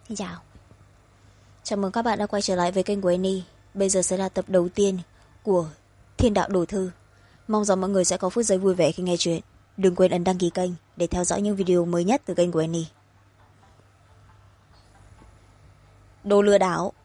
Xin chào. Chào mừng các bạn đã quay trở lại với kênh của Annie. Bây giờ sẽ là tập đầu tiên của Thiên Đạo Đồ Thư. Mong rằng mọi người sẽ có phút giây vui vẻ khi nghe chuyện. Đừng quên ấn đăng ký kênh để theo dõi những video mới nhất từ kênh của Annie. Đồ lừa đảo.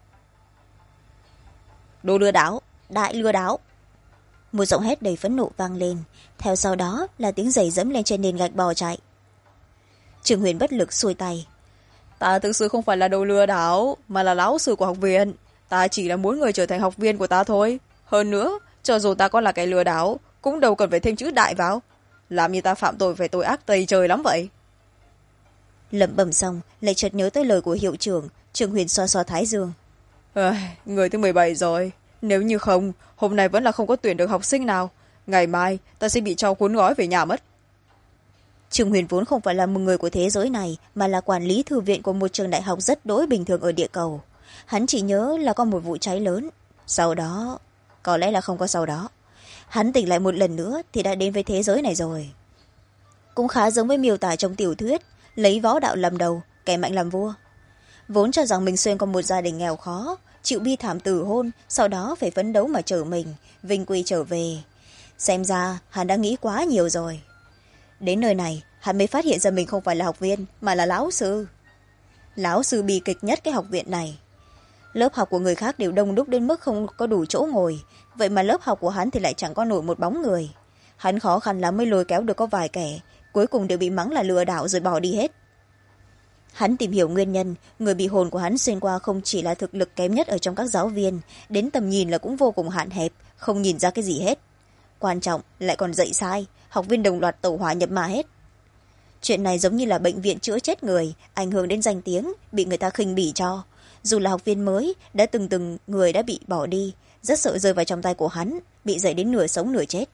Đồ lừa đảo. Đại lừa đảo. Một giọng hét đầy phẫn nộ vang lên. Theo sau đó là tiếng giày dẫm lên trên nền gạch bò chạy. Trường Huyền bất lực xuôi tay. Ta thực sự không phải là đồ lừa đảo, mà là lão sư của học viện. Ta chỉ là muốn người trở thành học viên của ta thôi. Hơn nữa, cho dù ta có là kẻ lừa đảo, cũng đâu cần phải thêm chữ đại vào. Làm như ta phạm tội về tội ác tày trời lắm vậy. Lẩm bẩm xong, lại chợt nhớ tới lời của hiệu trưởng. Trường Huyền xoa xoa thái dương. Người thứ 17 rồi. Nếu như không, hôm nay vẫn là không có tuyển được học sinh nào. Ngày mai, ta sẽ bị cho cuốn gói về nhà mất. Trường Huyền vốn không phải là một người của thế giới này, mà là quản lý thư viện của một trường đại học rất đỗi bình thường ở địa cầu. Hắn chỉ nhớ là có một vụ cháy lớn. Sau đó, có lẽ là không có sau đó. Hắn tỉnh lại một lần nữa thì đã đến với thế giới này rồi. Cũng khá giống với miêu tả trong tiểu thuyết, lấy võ đạo làm đầu, kẻ mạnh làm vua. Vốn cho rằng mình xuyên qua một gia đình nghèo khó, chịu bi thảm tử hôn, sau đó phải phấn đấu mà trở mình, vinh quy trở về. Xem ra, hắn đã nghĩ quá nhiều rồi. Đến nơi này, hắn mới phát hiện ra mình không phải là học viên, mà là lão sư. Lão sư bi kịch nhất cái học viện này. Lớp học của người khác đều đông đúc đến mức không có đủ chỗ ngồi, vậy mà lớp học của hắn thì lại chẳng có nổi một bóng người. Hắn khó khăn lắm mới lôi kéo được có vài kẻ, cuối cùng đều bị mắng là lừa đảo rồi bỏ đi hết. Hắn tìm hiểu nguyên nhân, người bị hồn của hắn xuyên qua không chỉ là thực lực kém nhất ở trong các giáo viên, đến tầm nhìn là cũng vô cùng hạn hẹp, không nhìn ra cái gì hết. Quan trọng lại còn dạy sai, học viên đồng loạt tẩu hỏa nhập ma hết. Chuyện này giống như là bệnh viện chữa chết người, ảnh hưởng đến danh tiếng, bị người ta khinh bỉ cho. Dù là học viên mới, đã từng người đã bị bỏ đi, rất sợ rơi vào trong tay của hắn, bị dạy đến nửa sống nửa chết.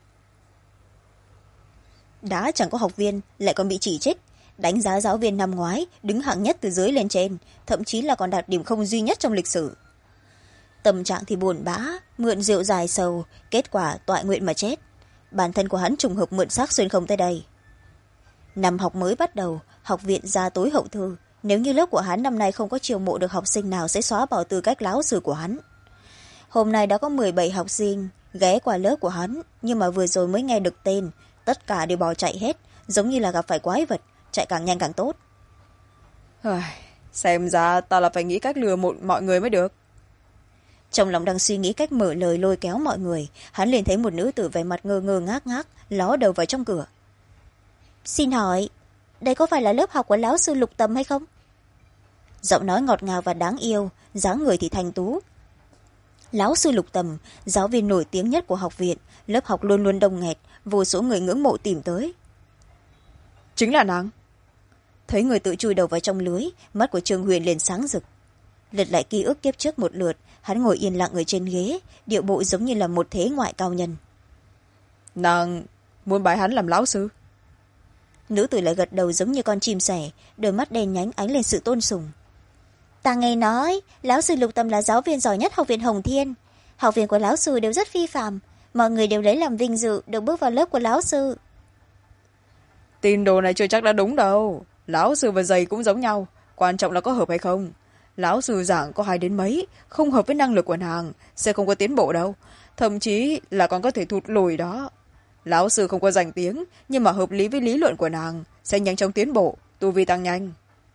Đã chẳng có học viên, lại còn bị chỉ trích. Đánh giá giáo viên năm ngoái, đứng hạng nhất từ dưới lên trên, thậm chí là còn đạt điểm không duy nhất trong lịch sử. Tâm trạng thì buồn bã, mượn rượu dài sầu, kết quả toại nguyện mà chết. Bản thân của hắn trùng hợp mượn xác xuyên không tới đây. Năm học mới bắt đầu, học viện ra tối hậu thư. Nếu như lớp của hắn năm nay không có chiêu mộ được học sinh nào sẽ xóa bỏ tư cách lão sư của hắn. Hôm nay đã có 17 học sinh ghé qua lớp của hắn, nhưng mà vừa rồi mới nghe được tên, tất cả đều bỏ chạy hết, giống như là gặp phải quái vật, chạy càng nhanh càng tốt. Xem ra ta là phải nghĩ cách lừa mọi người mới được. Trong lòng đang suy nghĩ cách mở lời lôi kéo mọi người, hắn liền thấy một nữ tử vẻ mặt ngơ ngơ ngác ngác, ló đầu vào trong cửa. Xin hỏi, đây có phải là lớp học của lão sư Lục Tầm hay không? Giọng nói ngọt ngào và đáng yêu, dáng người thì thanh tú. Lão sư Lục Tầm, giáo viên nổi tiếng nhất của học viện, lớp học luôn luôn đông nghẹt, vô số người ngưỡng mộ tìm tới. Chính là nàng. Thấy người tự chui đầu vào trong lưới, mắt của Trương Huyền liền sáng rực. Lật lại ký ức kiếp trước một lượt, hắn ngồi yên lặng ở trên ghế, điệu bộ giống như là một thế ngoại cao nhân. Nàng muốn bái hắn làm lão sư? Nữ tử lại gật đầu giống như con chim sẻ, đôi mắt đen nhánh ánh lên sự tôn sùng. Ta nghe nói lão sư Lục Tâm là giáo viên giỏi nhất học viện Hồng Thiên. Học viên của lão sư đều rất phi phàm, mọi người đều lấy làm vinh dự được bước vào lớp của lão sư. Tin đồ này chưa chắc đã đúng đâu. Lão sư và giày cũng giống nhau, quan trọng là có hợp hay không. Lão sư giảng có 2 đến mấy, không hợp với năng lực của nàng sẽ không có tiến bộ đâu, thậm chí là còn có thể thụt lùi đó. Lão sư không có danh tiếng, nhưng mà hợp lý với lý luận của nàng sẽ nhanh chóng tiến bộ, tu vi tăng nhanh.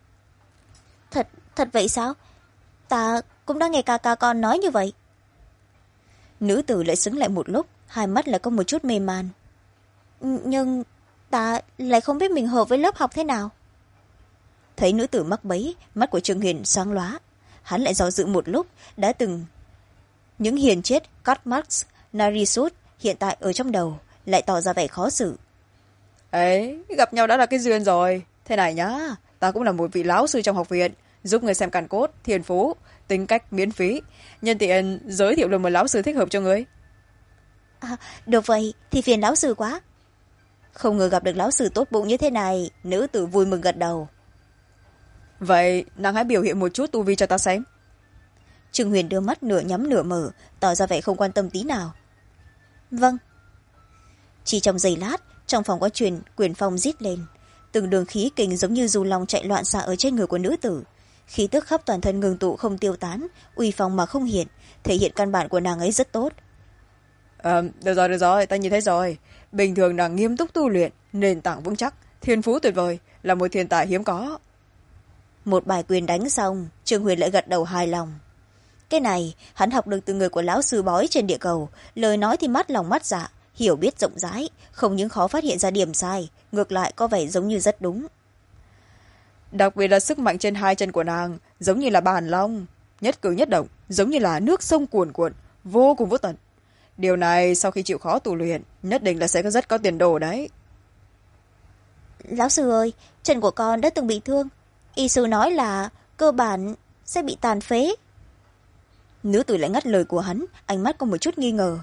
Thật vậy sao? Ta cũng đã nghe ca con nói như vậy. Nữ tử lại xứng lại một lúc, hai mắt lại có một chút mê man. Nhưng ta lại không biết mình hợp với lớp học thế nào. Thấy nữ tử mắc bẫy, mắt của Trương Hiền sáng lóa. Hắn lại do dự một lúc, đã từng những hiền chết Karl Marx, Narisut hiện tại ở trong đầu, lại tỏ ra vẻ khó xử. Ấy, gặp nhau đã là cái duyên rồi. Thế này nhá, ta cũng là một vị lão sư trong học viện, giúp người xem càn cốt, thiên phú, tính cách miễn phí. Nhân tiện giới thiệu luôn một lão sư thích hợp cho người. Được vậy thì phiền lão sư quá. Không ngờ gặp được lão sư tốt bụng như thế này, nữ tử vui mừng gật đầu. Vậy nàng hãy biểu hiện một chút tu vi cho ta xem. Trương Huyền đưa mắt nửa nhắm nửa mở, tỏ ra vẻ không quan tâm tí nào. Vâng. Chỉ trong giây lát, trong phòng có quyền phong rít lên. Từng đường khí kình giống như dù lòng chạy loạn xạ ở trên người của nữ tử. khí tức khắp toàn thân ngừng tụ không tiêu tán, uy phong mà không hiện, thể hiện căn bản của nàng ấy rất tốt. Được rồi, ta nhìn thấy rồi. Bình thường nàng nghiêm túc tu luyện, nền tảng vững chắc, thiên phú tuyệt vời, là một thiên tài hiếm có. Một bài quyền đánh xong, Trương Huyền lại gật đầu hài lòng. Cái này hắn học được từ người của lão sư bói trên địa cầu, lời nói thì mắt lòng mắt dạ, hiểu biết rộng rãi, không những khó phát hiện ra điểm sai, ngược lại có vẻ giống như rất đúng. Đặc biệt là sức mạnh trên hai chân của nàng giống như là bàn long, nhất cử nhất động giống như là nước sông cuồn cuộn, vô cùng vô tận. Điều này sau khi chịu khó tu luyện nhất định là sẽ rất có tiền đồ đấy. Lão sư ơi, chân của con đã từng bị thương, y sư nói là cơ bản sẽ bị tàn phế. Nữ tử lại ngắt lời của hắn, ánh mắt có một chút nghi ngờ.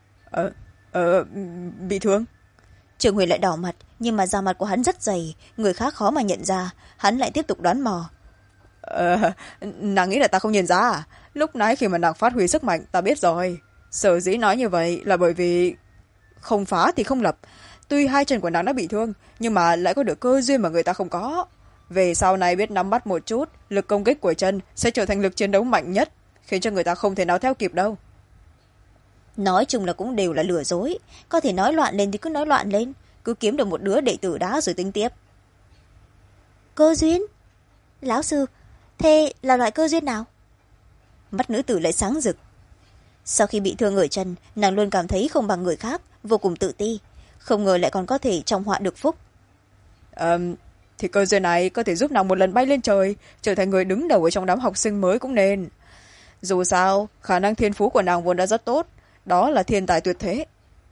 Bị thương? Trường Huyền lại đỏ mặt, nhưng mà da mặt của hắn rất dày, người khác khó mà nhận ra. Hắn lại tiếp tục đoán mò. Nàng nghĩ là ta không nhìn ra à? Lúc nãy khi mà nàng phát huy sức mạnh ta biết rồi. Sở dĩ nói như vậy là bởi vì không phá thì không lập. Tuy hai chân của nàng đã bị thương, nhưng mà lại có được cơ duyên mà người ta không có. Về sau này biết nắm bắt một chút, lực công kích của chân sẽ trở thành lực chiến đấu mạnh nhất, khiến cho người ta không thể nào theo kịp đâu. Nói chung là cũng đều là lừa dối, có thể nói loạn lên thì cứ nói loạn lên, cứ kiếm được một đứa đệ tử đá rồi tính tiếp. Cơ duyên? Lão sư, thế là loại cơ duyên nào? Mắt nữ tử lại sáng rực. Sau khi bị thương ở chân, nàng luôn cảm thấy không bằng người khác, vô cùng tự ti, không ngờ lại còn có thể trong họa được phúc. Thì cơ duyên này có thể giúp nàng một lần bay lên trời, trở thành người đứng đầu ở trong đám học sinh mới cũng nên. Dù sao khả năng thiên phú của nàng vốn đã rất tốt, đó là thiên tài tuyệt thế.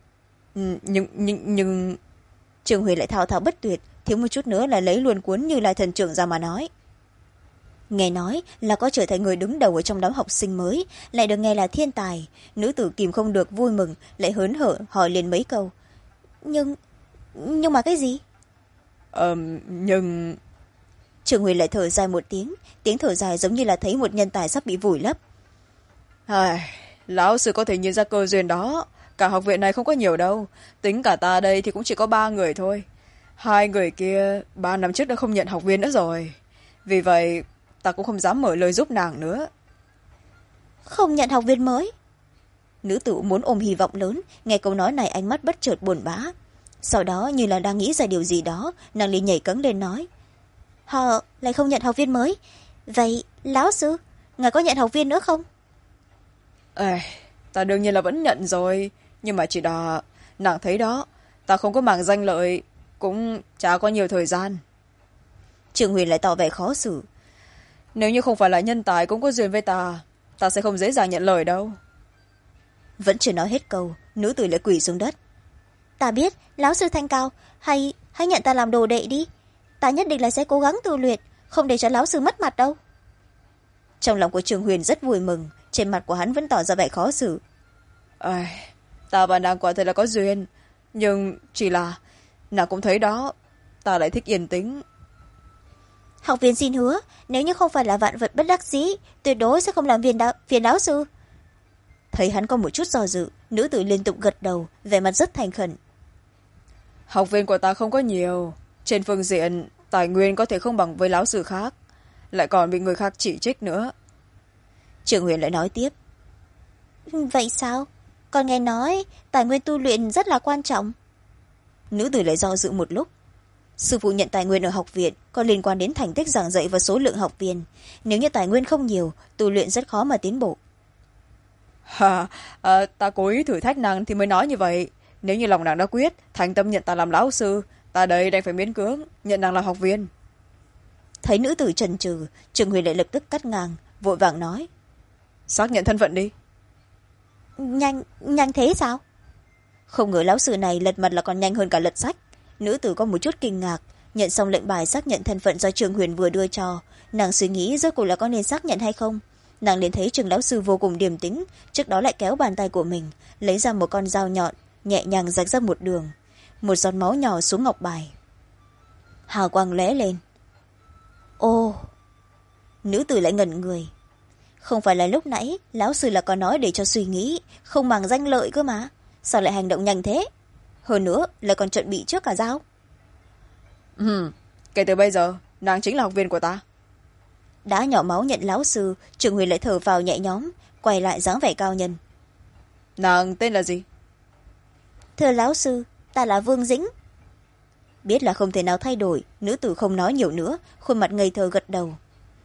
Nhưng Trường Huyền lại thao thao bất tuyệt, thiếu một chút nữa là lấy luôn cuốn Như Lai thần trưởng ra mà nói. Nghe nói là có trở thành người đứng đầu ở trong đám học sinh mới, lại được nghe là thiên tài, nữ tử kìm không được vui mừng, lại hớn hở hỏi liền mấy câu. Nhưng mà cái gì? Nhưng Trường Huyền lại thở dài một tiếng, tiếng thở dài giống như là thấy một nhân tài sắp bị vùi lấp. Lão sư có thể nhìn ra cơ duyên đó, cả học viện này không có nhiều đâu, tính cả ta đây thì cũng chỉ có 3 người thôi. 2 người kia 3 năm trước đã không nhận học viên nữa rồi, vì vậy ta cũng không dám mở lời giúp nàng nữa. Không nhận học viên mới? Nữ tử muốn ôm hy vọng lớn, nghe câu nói này ánh mắt bất chợt buồn bã. Sau đó như là đang nghĩ ra điều gì đó, nàng liền nhảy cẫng lên nói. Họ lại không nhận học viên mới, vậy lão sư, ngài có nhận học viên nữa không? Ta đương nhiên là vẫn nhận rồi, nhưng mà chỉ là nàng thấy đó, ta không có màng danh lợi, cũng chả có nhiều thời gian. Trường Huyền lại tỏ vẻ khó xử. Nếu như không phải là nhân tài cũng có duyên với ta sẽ không dễ dàng nhận lời đâu. Vẫn chưa nói hết câu, nữ tử lại quỳ xuống đất. Ta biết lão sư thanh cao, hãy nhận ta làm đồ đệ đi, ta nhất định là sẽ cố gắng tu luyện, không để cho lão sư mất mặt đâu. Trong lòng của Trường Huyền rất vui mừng, trên mặt của hắn vẫn tỏ ra vẻ khó xử. Ta và nàng quả thật là có duyên, nhưng chỉ là nàng cũng thấy đó, ta lại thích yên tĩnh. Học viên xin hứa, nếu như không phải là vạn vật bất đắc dĩ, tuyệt đối sẽ không làm phiền lão sư. Thấy hắn có một chút do dự, nữ tử liên tục gật đầu, vẻ mặt rất thành khẩn. Học viên của ta không có nhiều, trên phương diện tài nguyên có thể không bằng với lão sư khác, lại còn bị người khác chỉ trích nữa. Trường Huyền lại nói tiếp. Vậy sao? Con nghe nói tài nguyên tu luyện rất là quan trọng. Nữ tử lại do dự một lúc. Sư phụ nhận tài nguyên ở học viện có liên quan đến thành tích giảng dạy và số lượng học viên. Nếu như tài nguyên không nhiều, tu luyện rất khó mà tiến bộ. Ta cố ý thử thách nàng thì mới nói như vậy. Nếu như lòng nàng đã quyết, thành tâm nhận ta làm lão sư, ta đây đành phải miễn cưỡng nhận nàng làm học viên. Thấy nữ tử chần chừ, Trường Huyền lại lập tức cắt ngang, vội vàng nói. Xác nhận thân phận đi. Nhanh thế sao? Không ngờ lão sư này lật mặt là còn nhanh hơn cả lật sách. Nữ tử có một chút kinh ngạc, nhận xong lệnh bài xác nhận thân phận do Trường Huyền vừa đưa cho. Nàng suy nghĩ rốt cuộc là có nên xác nhận hay không. Nàng liền thấy Trường lão sư vô cùng điềm tĩnh, trước đó lại kéo bàn tay của mình, lấy ra một con dao nhọn, nhẹ nhàng rạch ra một đường. Một giọt máu nhỏ xuống ngọc bài. Hào quang lóe lên. Ô! Nữ tử lại ngẩn người. Không phải là lúc nãy lão sư là có nói để cho suy nghĩ, không màng danh lợi cơ mà, sao lại hành động nhanh thế? Hơn nữa lại còn chuẩn bị trước cả dao. Kể từ bây giờ nàng chính là học viên của ta. đã nhỏ máu nhận lão sư, Trường Huyền lại thở vào nhẹ nhõm, quay lại dáng vẻ cao nhân. Nàng tên là gì? Thưa lão sư, ta là Vương Dĩnh. Biết là không thể nào thay đổi, nữ tử không nói nhiều nữa, khuôn mặt ngây thơ gật đầu.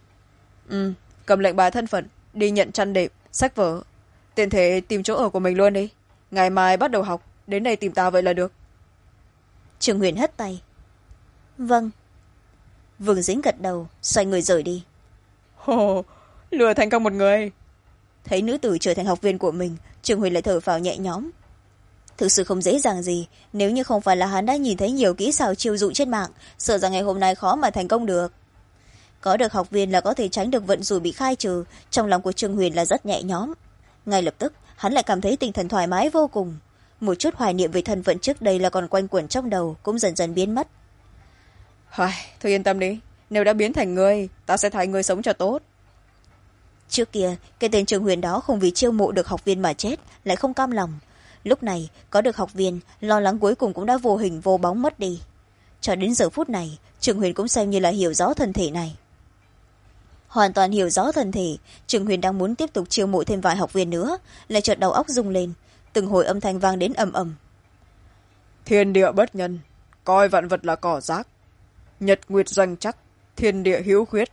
Cầm lệnh bài thân phận, đi nhận chăn đệm, sách vở. Tiện thể tìm chỗ ở của mình luôn đi. Ngày mai bắt đầu học, đến đây tìm ta vậy là được. Trường Huyền hất tay. Vâng. Vương Dĩnh gật đầu, xoay người rời đi. Ồ, lừa thành công một người. Thấy nữ tử trở thành học viên của mình, Trường Huyền lại thở phào nhẹ nhõm. Thực sự không dễ dàng gì, nếu như không phải là hắn đã nhìn thấy nhiều kỹ xảo chiêu dụ trên mạng, sợ rằng ngày hôm nay khó mà thành công được. Có được học viên là có thể tránh được vận rủi bị khai trừ, trong lòng của Trường Huyền là rất nhẹ nhõm. Ngay lập tức hắn lại cảm thấy tinh thần thoải mái vô cùng, một chút hoài niệm về thân phận trước đây là còn quanh quẩn trong đầu cũng dần dần biến mất. Thôi yên tâm đi, nếu đã biến thành ngươi, ta sẽ thay ngươi sống cho tốt. Trước kia cái tên Trường Huyền đó không vì chiêu mộ được học viên mà chết, lại không cam lòng. Lúc này có được học viên, lo lắng cuối cùng cũng đã vô hình vô bóng mất đi. Cho đến giờ phút này, Trường Huyền cũng xem như là hiểu rõ thân thể này. Hoàn toàn hiểu rõ thân thể, Trường Huyền đang muốn tiếp tục chiêu mộ thêm vài học viên nữa, lại chợt đầu óc rung lên, từng hồi âm thanh vang đến ầm ầm. Thiên địa bất nhân, coi vạn vật là cỏ rác. Nhật nguyệt doanh chắc, thiên địa hiếu khuyết.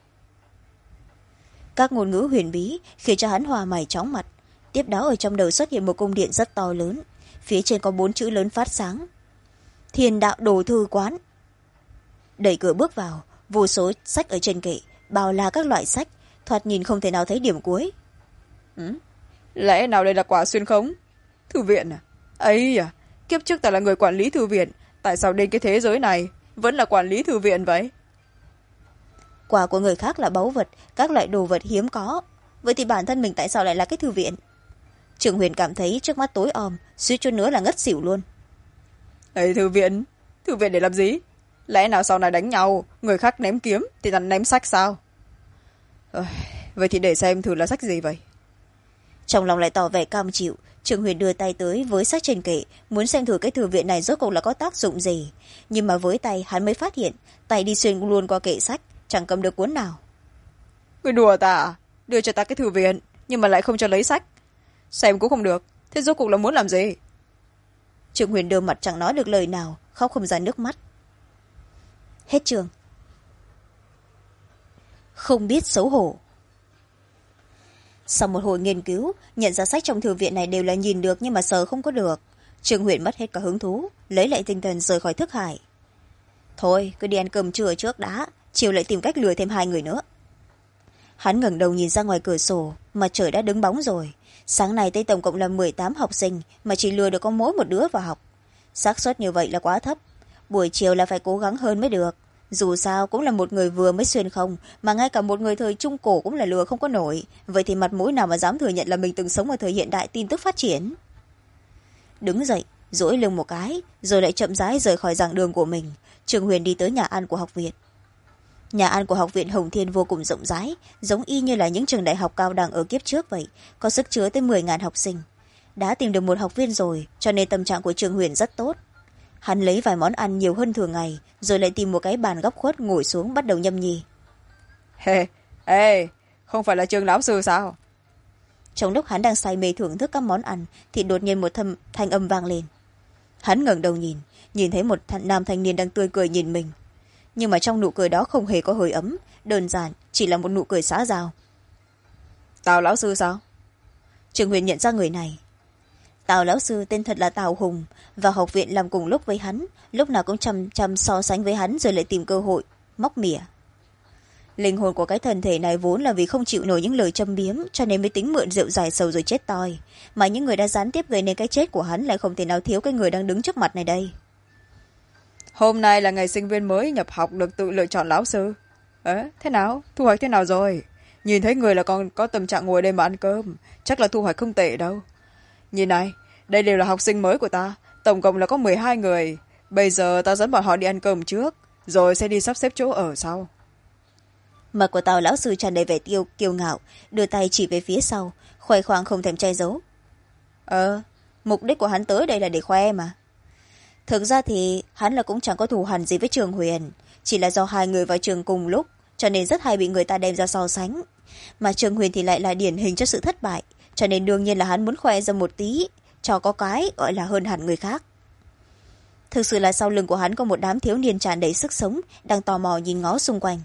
Các ngôn ngữ huyền bí khiến cho hắn hòa mày chóng mặt. Tiếp đó ở trong đầu xuất hiện một cung điện rất to lớn, phía trên có 4 chữ lớn phát sáng: Thiên đạo đồ thư quán. Đẩy cửa bước vào, vô số sách ở trên kệ, bao la các loại sách, thoạt nhìn không thể nào thấy điểm cuối. Lẽ nào đây là quả xuyên không? Thư viện à? Ấy à, kiếp trước ta là người quản lý thư viện, tại sao đến cái thế giới này vẫn là quản lý thư viện vậy? Quà của người khác là báu vật, các loại đồ vật hiếm có, vậy thì bản thân mình tại sao lại là cái thư viện? Trường Huyền cảm thấy trước mắt tối om, suýt chút nữa là ngất xỉu luôn. Ấy, thư viện để làm gì? Lẽ nào sau này đánh nhau, người khác ném kiếm thì ta ném sách sao? Vậy thì để xem thử là sách gì vậy. Trong lòng lại tỏ vẻ cam chịu, Trường Huyền đưa tay tới với sách trên kệ, muốn xem thử cái thư viện này rốt cuộc là có tác dụng gì. Nhưng mà với tay hắn mới phát hiện, tay đi xuyên luôn qua kệ sách, chẳng cầm được cuốn nào. Người đùa ta à? Đưa cho ta cái thư viện, nhưng mà lại không cho lấy sách. Xem cũng không được, thế rốt cuộc là muốn làm gì? Trường Huyền đưa mặt chẳng nói được lời nào, khóc không ra nước mắt. Hết chương. Không biết xấu hổ. Sau một hồi nghiên cứu, nhận ra sách trong thư viện này đều là nhìn được nhưng mà sờ không có được. Trường Huyền mất hết cả hứng thú, lấy lại tinh thần rời khỏi thức hải. Thôi, cứ đi ăn cơm trưa trước đã, chiều lại tìm cách lừa thêm 2 người nữa. Hắn ngẩng đầu nhìn ra ngoài cửa sổ, mà trời đã đứng bóng rồi. Sáng nay tới tổng cộng là 18 học sinh, mà chỉ lừa được có mỗi một đứa vào học. Xác suất như vậy là quá thấp. Buổi chiều là phải cố gắng hơn mới được. Dù sao cũng là một người vừa mới xuyên không, mà ngay cả một người thời trung cổ cũng là lừa không có nổi. Vậy thì mặt mũi nào mà dám thừa nhận là mình từng sống ở thời hiện đại tin tức phát triển. Đứng dậy, duỗi lưng một cái, rồi lại chậm rãi rời khỏi giảng đường của mình. Trường Huyền đi tới nhà ăn của học viện. Nhà ăn của học viện Hồng Thiên vô cùng rộng rãi, giống y như là những trường đại học cao đẳng ở kiếp trước vậy, có sức chứa tới 10.000 học sinh. Đã tìm được một học viên rồi, cho nên tâm trạng của Trường Huyền rất tốt. Hắn lấy vài món ăn nhiều hơn thường ngày, rồi lại tìm một cái bàn góc khuất ngồi xuống bắt đầu nhâm nhi. Ê, không phải là Trường lão sư sao? Trong lúc hắn đang say mê thưởng thức các món ăn, thì đột nhiên một thanh âm vang lên. Hắn ngẩng đầu nhìn thấy một nam thanh niên đang tươi cười nhìn mình. Nhưng mà trong nụ cười đó không hề có hơi ấm, đơn giản chỉ là một nụ cười xã giao. Tào lão sư sao? Trường Huyền nhận ra người này. Tào lão sư tên thật là Tào Hùng, vào học viện làm cùng lúc với hắn, lúc nào cũng chăm so sánh với hắn, rồi lại tìm cơ hội móc mỉa. Linh hồn của cái thân thể này vốn là vì không chịu nổi những lời châm biếm, cho nên mới tính mượn rượu giải sầu rồi chết toi, mà những người đã gián tiếp gây nên cái chết của hắn lại không thể nào thiếu cái người đang đứng trước mặt này đây. Hôm nay là ngày sinh viên mới nhập học được tự lựa chọn lão sư. Thế nào? Thu hoạch thế nào rồi? Nhìn thấy người là còn có tâm trạng ngồi đây mà ăn cơm, chắc là thu hoạch không tệ đâu. Nhìn này, đây đều là học sinh mới của ta, tổng cộng là có 12 người. Bây giờ ta dẫn bọn họ đi ăn cơm trước, rồi sẽ đi sắp xếp chỗ ở sau. Mặt của Tào lão sư tràn đầy vẻ kiêu ngạo, đưa tay chỉ về phía sau, khoe khoang không thèm che giấu. Mục đích của hắn tới đây là để khoe mà. Thực ra thì hắn là cũng chẳng có thù hằn gì với Trường Huyền, chỉ là do 2 người vào trường cùng lúc, cho nên rất hay bị người ta đem ra so sánh. Mà Trương Huyền thì lại là điển hình cho sự thất bại, cho nên đương nhiên là hắn muốn khoe ra một tí, cho có cái gọi là hơn hẳn người khác. Thực sự là sau lưng của hắn có một đám thiếu niên tràn đầy sức sống, đang tò mò nhìn ngó xung quanh.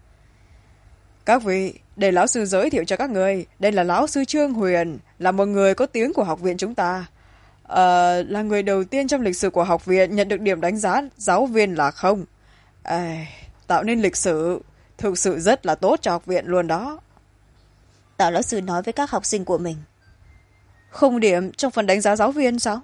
Các vị, để lão sư giới thiệu cho các người, đây là lão sư Trương Huyền, là một người có tiếng của học viện chúng ta. Là người đầu tiên trong lịch sử của học viện nhận được điểm đánh giá giáo viên là không. Tạo nên lịch sử thực sự rất là tốt cho học viện luôn đó. Tạ lão sư nói với các học sinh của mình. Không điểm trong phần đánh giá giáo viên sao?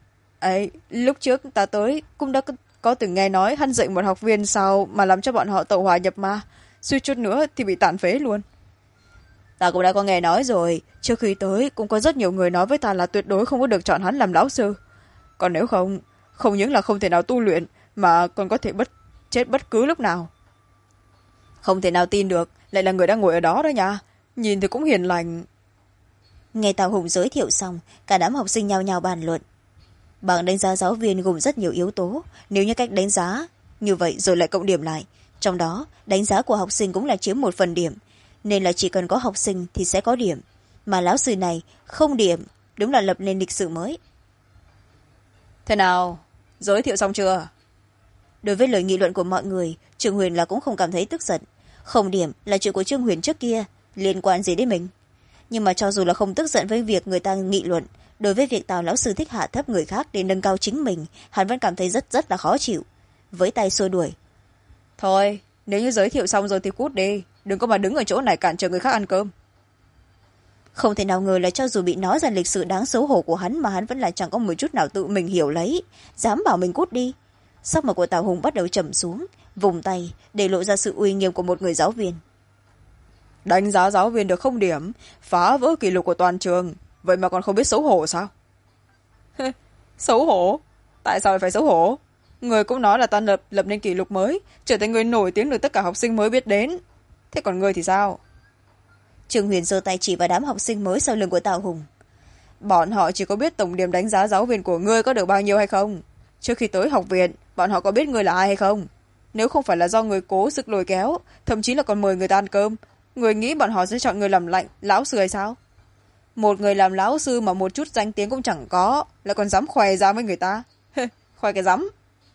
Lúc trước ta tới cũng đã có từng nghe nói hắn dạy một học viên sao mà làm cho bọn họ tẩu hỏa nhập ma, suýt chút nữa thì bị tàn phế luôn. Ta cũng đã có nghe nói rồi, trước khi tới cũng có rất nhiều người nói với ta là tuyệt đối không có được chọn hắn làm lão sư. Còn nếu không những là không thể nào tu luyện, mà còn có thể chết bất cứ lúc nào. Không thể nào tin được, lại là người đang ngồi ở đó đó nha. Nhìn thì cũng hiền lành. Nghe Tào Hùng giới thiệu xong, cả đám học sinh nhao nhao bàn luận. Bảng đánh giá giáo viên gồm rất nhiều yếu tố, nếu như cách đánh giá như vậy rồi lại cộng điểm lại, trong đó đánh giá của học sinh cũng là chiếm 1 phần điểm, nên là chỉ cần có học sinh thì sẽ có điểm, mà lão sư này không điểm, đúng là lập nên lịch sử mới. Thế nào, giới thiệu xong chưa? Đối với lời nghị luận của mọi người, Trương Huyền là cũng không cảm thấy tức giận. Không điểm là chuyện của Trương Huyền trước kia, liên quan gì đến mình. Nhưng mà cho dù là không tức giận với việc người ta nghị luận, đối với việc Tào lão sư thích hạ thấp người khác để nâng cao chính mình, hắn vẫn cảm thấy rất là khó chịu, với tay xua đuổi. Thôi, nếu như giới thiệu xong rồi thì cút đi, đừng có mà đứng ở chỗ này cản trở người khác ăn cơm. Không thể nào ngờ là cho dù bị nói ra lịch sử đáng xấu hổ của hắn mà hắn vẫn là chẳng có một chút nào tự mình hiểu lấy, dám bảo mình cút đi. Sắc mặt của Tào Hùng bắt đầu trầm xuống, vùng tay để lộ ra sự uy nghiêm của một người giáo viên. Đánh giá giáo viên được 0 điểm, phá vỡ kỷ lục của toàn trường, vậy mà còn không biết xấu hổ sao? Xấu hổ? Tại sao lại phải xấu hổ? Người cũng nói là ta lập nên kỷ lục mới, trở thành người nổi tiếng được tất cả học sinh mới biết đến. Thế còn người thì sao? Trương Huyền giơ tay chỉ vào đám học sinh mới sau lưng của Tào Hùng. Bọn họ chỉ có biết tổng điểm đánh giá giáo viên của ngươi có được bao nhiêu hay không. Trước khi tới học viện, bọn họ có biết ngươi là ai hay không? Nếu không phải là do người cố sức lôi kéo, thậm chí là còn mời người ta ăn cơm, người nghĩ bọn họ sẽ chọn người làm lão sư hay sao? Một người làm lão sư mà một chút danh tiếng cũng chẳng có, lại còn dám khoe ra với người ta. Khoe cái rắm.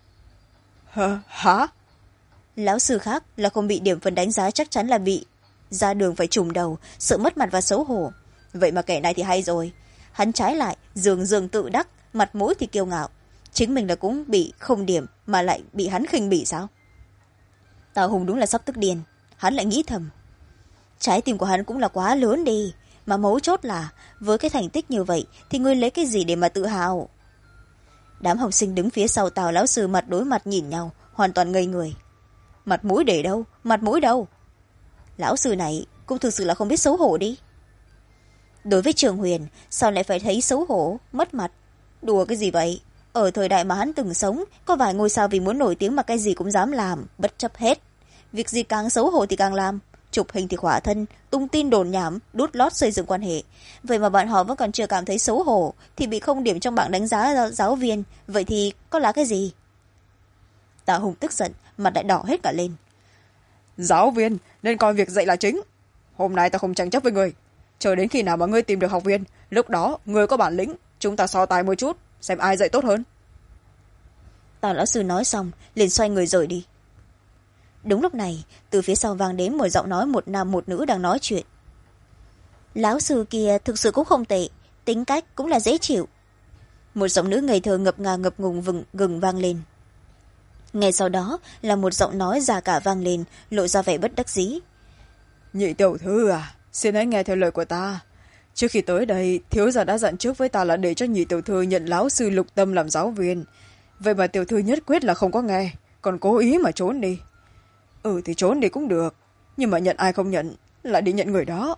Hả? Lão sư khác là không bị điểm phần đánh giá chắc chắn là bị ra đường phải trùng đầu, sợ mất mặt và xấu hổ. Vậy mà kẻ này thì hay rồi, hắn trái lại dường tự đắc, mặt mũi thì kiêu ngạo, chính mình là cũng bị 0 điểm mà lại bị hắn khinh bỉ sao? Tào Hùng đúng là sắp tức điên, hắn lại nghĩ thầm, trái tim của hắn cũng là quá lớn đi, mà mấu chốt là với cái thành tích như vậy thì ngươi lấy cái gì để mà tự hào? Đám học sinh đứng phía sau Tào lão sư mặt đối mặt nhìn nhau, hoàn toàn ngây người. Mặt mũi để đâu? Mặt mũi đâu? Lão sư này cũng thực sự là không biết xấu hổ đi. Đối với Trường Huyền, sao lại phải thấy xấu hổ, mất mặt? Đùa cái gì vậy? Ở thời đại mà hắn từng sống, có vài ngôi sao vì muốn nổi tiếng mà cái gì cũng dám làm, bất chấp hết. Việc gì càng xấu hổ thì càng làm, chụp hình thì khỏa thân, tung tin đồn nhảm, đút lót xây dựng quan hệ. Vậy mà bọn họ vẫn còn chưa cảm thấy xấu hổ, thì bị 0 điểm trong bảng đánh giá giáo viên, vậy thì có là cái gì? Tạ Hùng tức giận, mặt lại đỏ hết cả lên. Giáo viên nên coi việc dạy là chính. Hôm nay ta không tranh chấp với người, chờ đến khi nào mà ngươi tìm được học viên, lúc đó ngươi có bản lĩnh, chúng ta so tài một chút, xem ai dạy tốt hơn. Tào lão sư nói xong liền xoay người rời đi. Đúng lúc này, từ phía sau vang đến một giọng nói một nam một nữ đang nói chuyện. Lão sư kia thực sự cũng không tệ, tính cách cũng là dễ chịu. Một giọng nữ ngây thơ ngập ngà ngập ngùng gừng vang lên. Ngay sau đó là một giọng nói già cả vang lên, lộ ra vẻ bất đắc dĩ. Nhị tiểu thư à, xin hãy nghe theo lời của ta. Trước khi tới đây, thiếu gia đã dặn trước với ta là để cho nhị tiểu thư nhận lão sư Lục Tâm làm giáo viên. Vậy mà tiểu thư nhất quyết là không có nghe, còn cố ý mà trốn đi. Thì trốn đi cũng được, nhưng mà nhận ai không nhận, lại đi nhận người đó.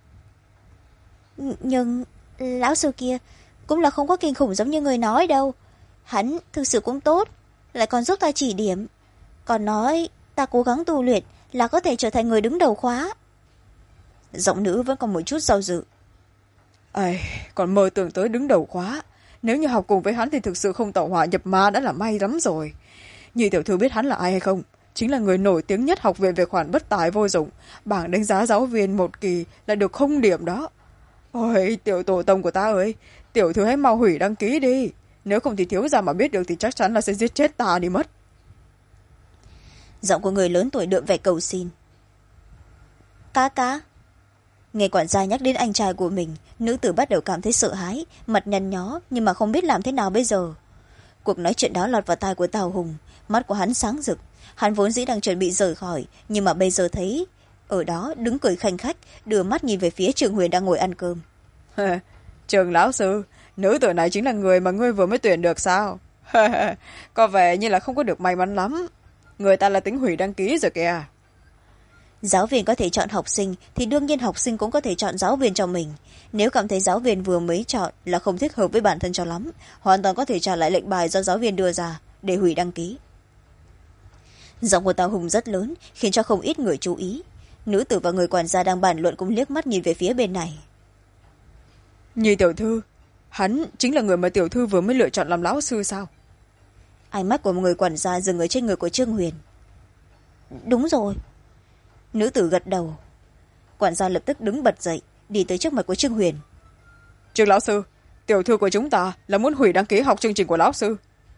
Nhưng lão sư kia cũng là không có kinh khủng giống như người nói đâu. Hắn thực sự cũng tốt, lại còn giúp ta chỉ điểm, còn nói ta cố gắng tu luyện là có thể trở thành người đứng đầu khóa. Giọng nữ vẫn còn một chút do dự. Còn mơ tưởng tới đứng đầu khóa, nếu như học cùng với hắn thì thực sự không tẩu hỏa nhập ma đã là may lắm rồi. Nhị tiểu thư biết hắn là ai hay không? chính là người nổi tiếng nhất học viện về khoản bất tài vô dụng, bảng đánh giá giáo viên một kỳ là được 0 điểm đó. Ôi tiểu tổ tông của ta ơi, tiểu thư hãy mau hủy đăng ký đi, nếu không thì thiếu gia mà biết được thì chắc chắn là sẽ giết chết ta đi mất. Giọng của người lớn tuổi đượm vẻ cầu xin. Ca. Nghe quản gia nhắc đến anh trai của mình, nữ tử bắt đầu cảm thấy sợ hãi, mặt nhăn nhó nhưng mà không biết làm thế nào bây giờ. Cuộc nói chuyện đó lọt vào tai của Tào Hùng, mắt của hắn sáng rực. Hắn vốn dĩ đang chuẩn bị rời khỏi, nhưng mà bây giờ thấy ở đó đứng cười khanh khách, đưa mắt nhìn về phía Trường Huyền đang ngồi ăn cơm. Trường lão sư, nữ tử này chính là người mà ngươi vừa mới tuyển được sao? Có vẻ như là không có được may mắn lắm, người ta là tính hủy đăng ký rồi kìa. Giáo viên có thể chọn học sinh thì đương nhiên học sinh cũng có thể chọn giáo viên cho mình. Nếu cảm thấy giáo viên vừa mới chọn là không thích hợp với bản thân cho lắm, hoàn toàn có thể trả lại lệnh bài do giáo viên đưa ra để hủy đăng ký. Giọng của Tào Hùng rất lớn, khiến cho không ít người chú ý. Nữ tử và người quản gia đang bàn luận cũng liếc mắt nhìn về phía bên này. Nhi tiểu thư, hắn chính là người mà tiểu thư vừa mới lựa chọn làm lão sư sao? Ánh mắt của một người quản gia dừng ở trên người của Trương Huyền. Đúng rồi. Nữ tử gật đầu. Quản gia lập tức đứng bật dậy, đi tới trước mặt của Trương Huyền. Trương lão sư, tiểu thư của chúng ta là muốn hủy đăng ký học chương trình của lão sư.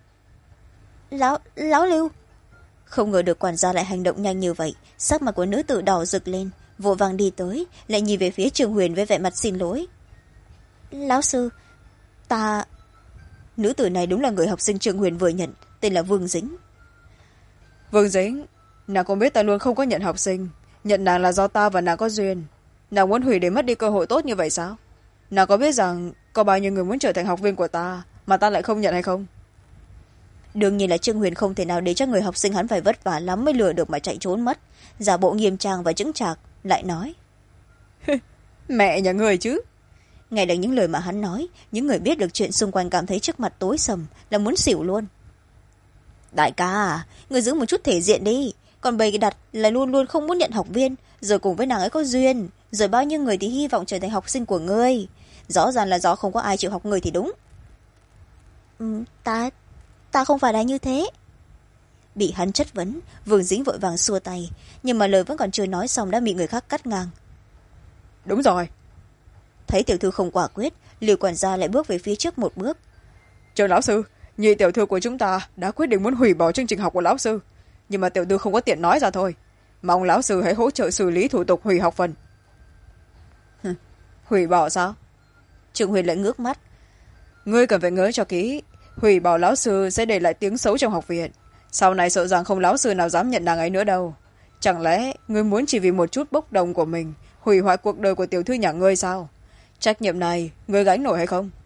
Lão Lưu. Không ngờ được quản gia lại hành động nhanh như vậy, sắc mặt của nữ tử đỏ rực lên, vội vàng đi tới, lại nhìn về phía Trương Huyền với vẻ mặt xin lỗi. Lão sư, ta... Nữ tử này đúng là người học sinh Trương Huyền vừa nhận, tên là Vương Dĩnh. Vương Dĩnh, nàng cũng biết ta luôn không có nhận học sinh, nhận nàng là do ta và nàng có duyên. Nàng muốn hủy để mất đi cơ hội tốt như vậy sao? Nàng có biết rằng có bao nhiêu người muốn trở thành học viên của ta mà ta lại không nhận hay không? Đương nhiên là Trương Huyền không thể nào để cho người học sinh hắn phải vất vả lắm mới lừa được mà chạy trốn mất. Giả bộ nghiêm trang và chững chạc, lại nói. Mẹ nhà người chứ. Nghe được những lời mà hắn nói, những người biết được chuyện xung quanh cảm thấy trước mặt tối sầm, là muốn xỉu luôn. Đại ca à, người giữ một chút thể diện đi. Còn bày đặt là luôn luôn không muốn nhận học viên, rồi cùng với nàng ấy có duyên, rồi bao nhiêu người thì hy vọng trở thành học sinh của ngươi. Rõ ràng là do không có ai chịu học người thì đúng. Ta không phải là như thế. Bị hắn chất vấn, Vương Dĩnh vội vàng xua tay, nhưng mà lời vẫn còn chưa nói xong đã bị người khác cắt ngang. Đúng rồi. Thấy tiểu thư không quả quyết, Liêu quản gia lại bước về phía trước một bước. Trường lão sư, nhị tiểu thư của chúng ta đã quyết định muốn hủy bỏ chương trình học của lão sư, nhưng mà tiểu thư không có tiện nói ra thôi. Mong lão sư hãy hỗ trợ xử lý thủ tục hủy học phần. Hủy bỏ sao? Trường Huyền lại ngước mắt. Ngươi cần phải nhớ cho kỹ, hủy bỏ lão sư sẽ để lại tiếng xấu trong học viện, sau này sợ rằng không lão sư nào dám nhận nàng ấy nữa đâu. Chẳng lẽ ngươi muốn chỉ vì một chút bốc đồng của mình hủy hoại cuộc đời của tiểu thư nhà ngươi sao? Trách nhiệm này ngươi gánh nổi hay không?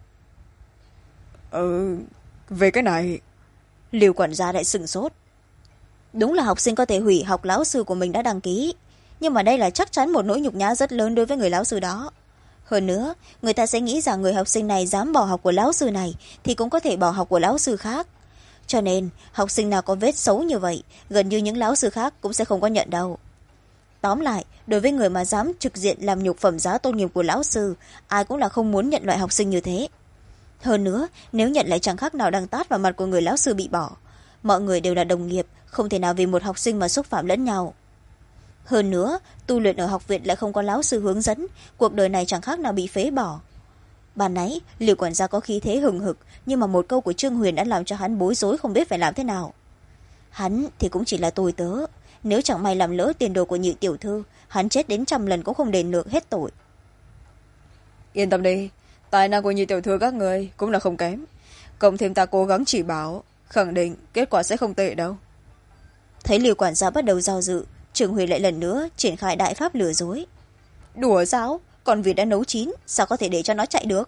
Về cái này... Liêu quản gia lại sửng sốt. Đúng là học sinh có thể hủy học lão sư của mình đã đăng ký, nhưng mà đây là chắc chắn một nỗi nhục nhã rất lớn đối với người lão sư đó. Hơn nữa, người ta sẽ nghĩ rằng người học sinh này dám bỏ học của lão sư này thì cũng có thể bỏ học của lão sư khác. Cho nên, học sinh nào có vết xấu như vậy, gần như những lão sư khác cũng sẽ không có nhận đâu. Tóm lại, đối với người mà dám trực diện làm nhục phẩm giá tôn nghiêm của lão sư, ai cũng là không muốn nhận loại học sinh như thế. Hơn nữa, nếu nhận lại chẳng khác nào đang tát vào mặt của người lão sư bị bỏ. Mọi người đều là đồng nghiệp, không thể nào vì một học sinh mà xúc phạm lẫn nhau. Hơn nữa, tu luyện ở học viện lại không có lão sư hướng dẫn, cuộc đời này chẳng khác nào bị phế bỏ. Ban nãy, Liêu quản gia có khí thế hừng hực, nhưng mà một câu của Trương Huyền đã làm cho hắn bối rối không biết phải làm thế nào. Hắn thì cũng chỉ là tôi tớ, nếu chẳng may làm lỡ tiền đồ của nhị tiểu thư, hắn chết đến 100 lần cũng không đền được hết tội. Yên tâm đi, tài năng của nhị tiểu thư các người cũng là không kém, cộng thêm ta cố gắng chỉ bảo, khẳng định kết quả sẽ không tệ đâu. Thấy Liêu quản gia bắt đầu do dự, Trương Huyền lại lần nữa triển khai đại pháp lừa dối. Đùa sao? Còn vịt đã nấu chín, sao có thể để cho nó chạy được?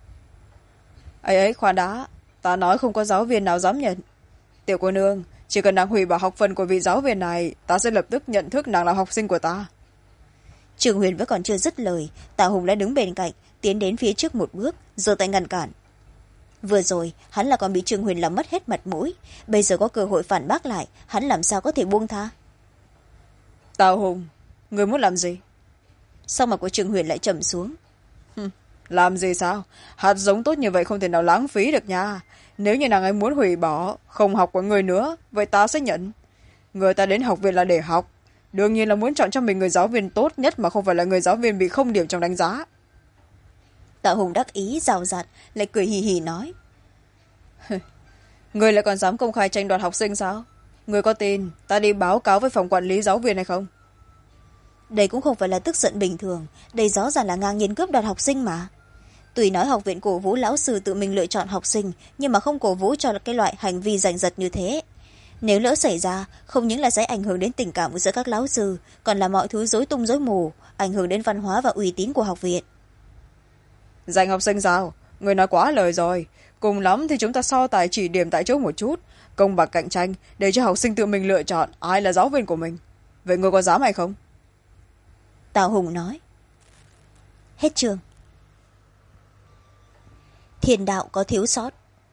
Ấy khoan đã, ta nói không có giáo viên nào dám nhận. Tiểu cô nương, chỉ cần nàng hủy bỏ học phần của vị giáo viên này, ta sẽ lập tức nhận thức nàng là học sinh của ta. Trương Huyền vẫn còn chưa dứt lời, Tào Hùng đã đứng bên cạnh, tiến đến phía trước một bước, giơ tay ngăn cản. Vừa rồi, hắn là còn bị Trương Huyền làm mất hết mặt mũi, bây giờ có cơ hội phản bác lại, hắn làm sao có thể buông tha? Tào Hùng, người muốn làm gì? Sau mặt của Trương Huyền lại trầm xuống. Làm gì sao? Hạt giống tốt như vậy không thể nào lãng phí được nha. Nếu như nàng ấy muốn hủy bỏ, không học của người nữa, vậy ta sẽ nhận. người ta đến học viện là để học, đương nhiên là muốn chọn cho mình người giáo viên tốt nhất mà không phải là người giáo viên bị không điểm trong đánh giá. Tạ Hùng đắc ý rào rạt, lại cười hì hì nói. Người lại còn dám công khai tranh đoạt học sinh sao? Người có tin ta đi báo cáo với phòng quản lý giáo viên hay không? Đây cũng không phải là tức giận bình thường, đây rõ ràng là ngang nhiên cướp đoạt học sinh mà. Tuy nói học viện cổ vũ lão sư tự mình lựa chọn học sinh, nhưng mà không cổ vũ cho cái loại hành vi giành giật như thế. Nếu lỡ xảy ra, không những là sẽ ảnh hưởng đến tình cảm giữa các lão sư, còn là mọi thứ rối tung rối mù, ảnh hưởng đến văn hóa và uy tín của học viện. Giành học sinh sao? Người nói quá lời rồi. Cùng lắm thì chúng ta so tài chỉ điểm tại chỗ một chút, công bằng cạnh tranh để cho học sinh tự mình lựa chọn ai là giáo viên của mình. Vậy người có dám hay không? Tào Hùng nói. Hết chương. Thiên đạo có thiếu sót.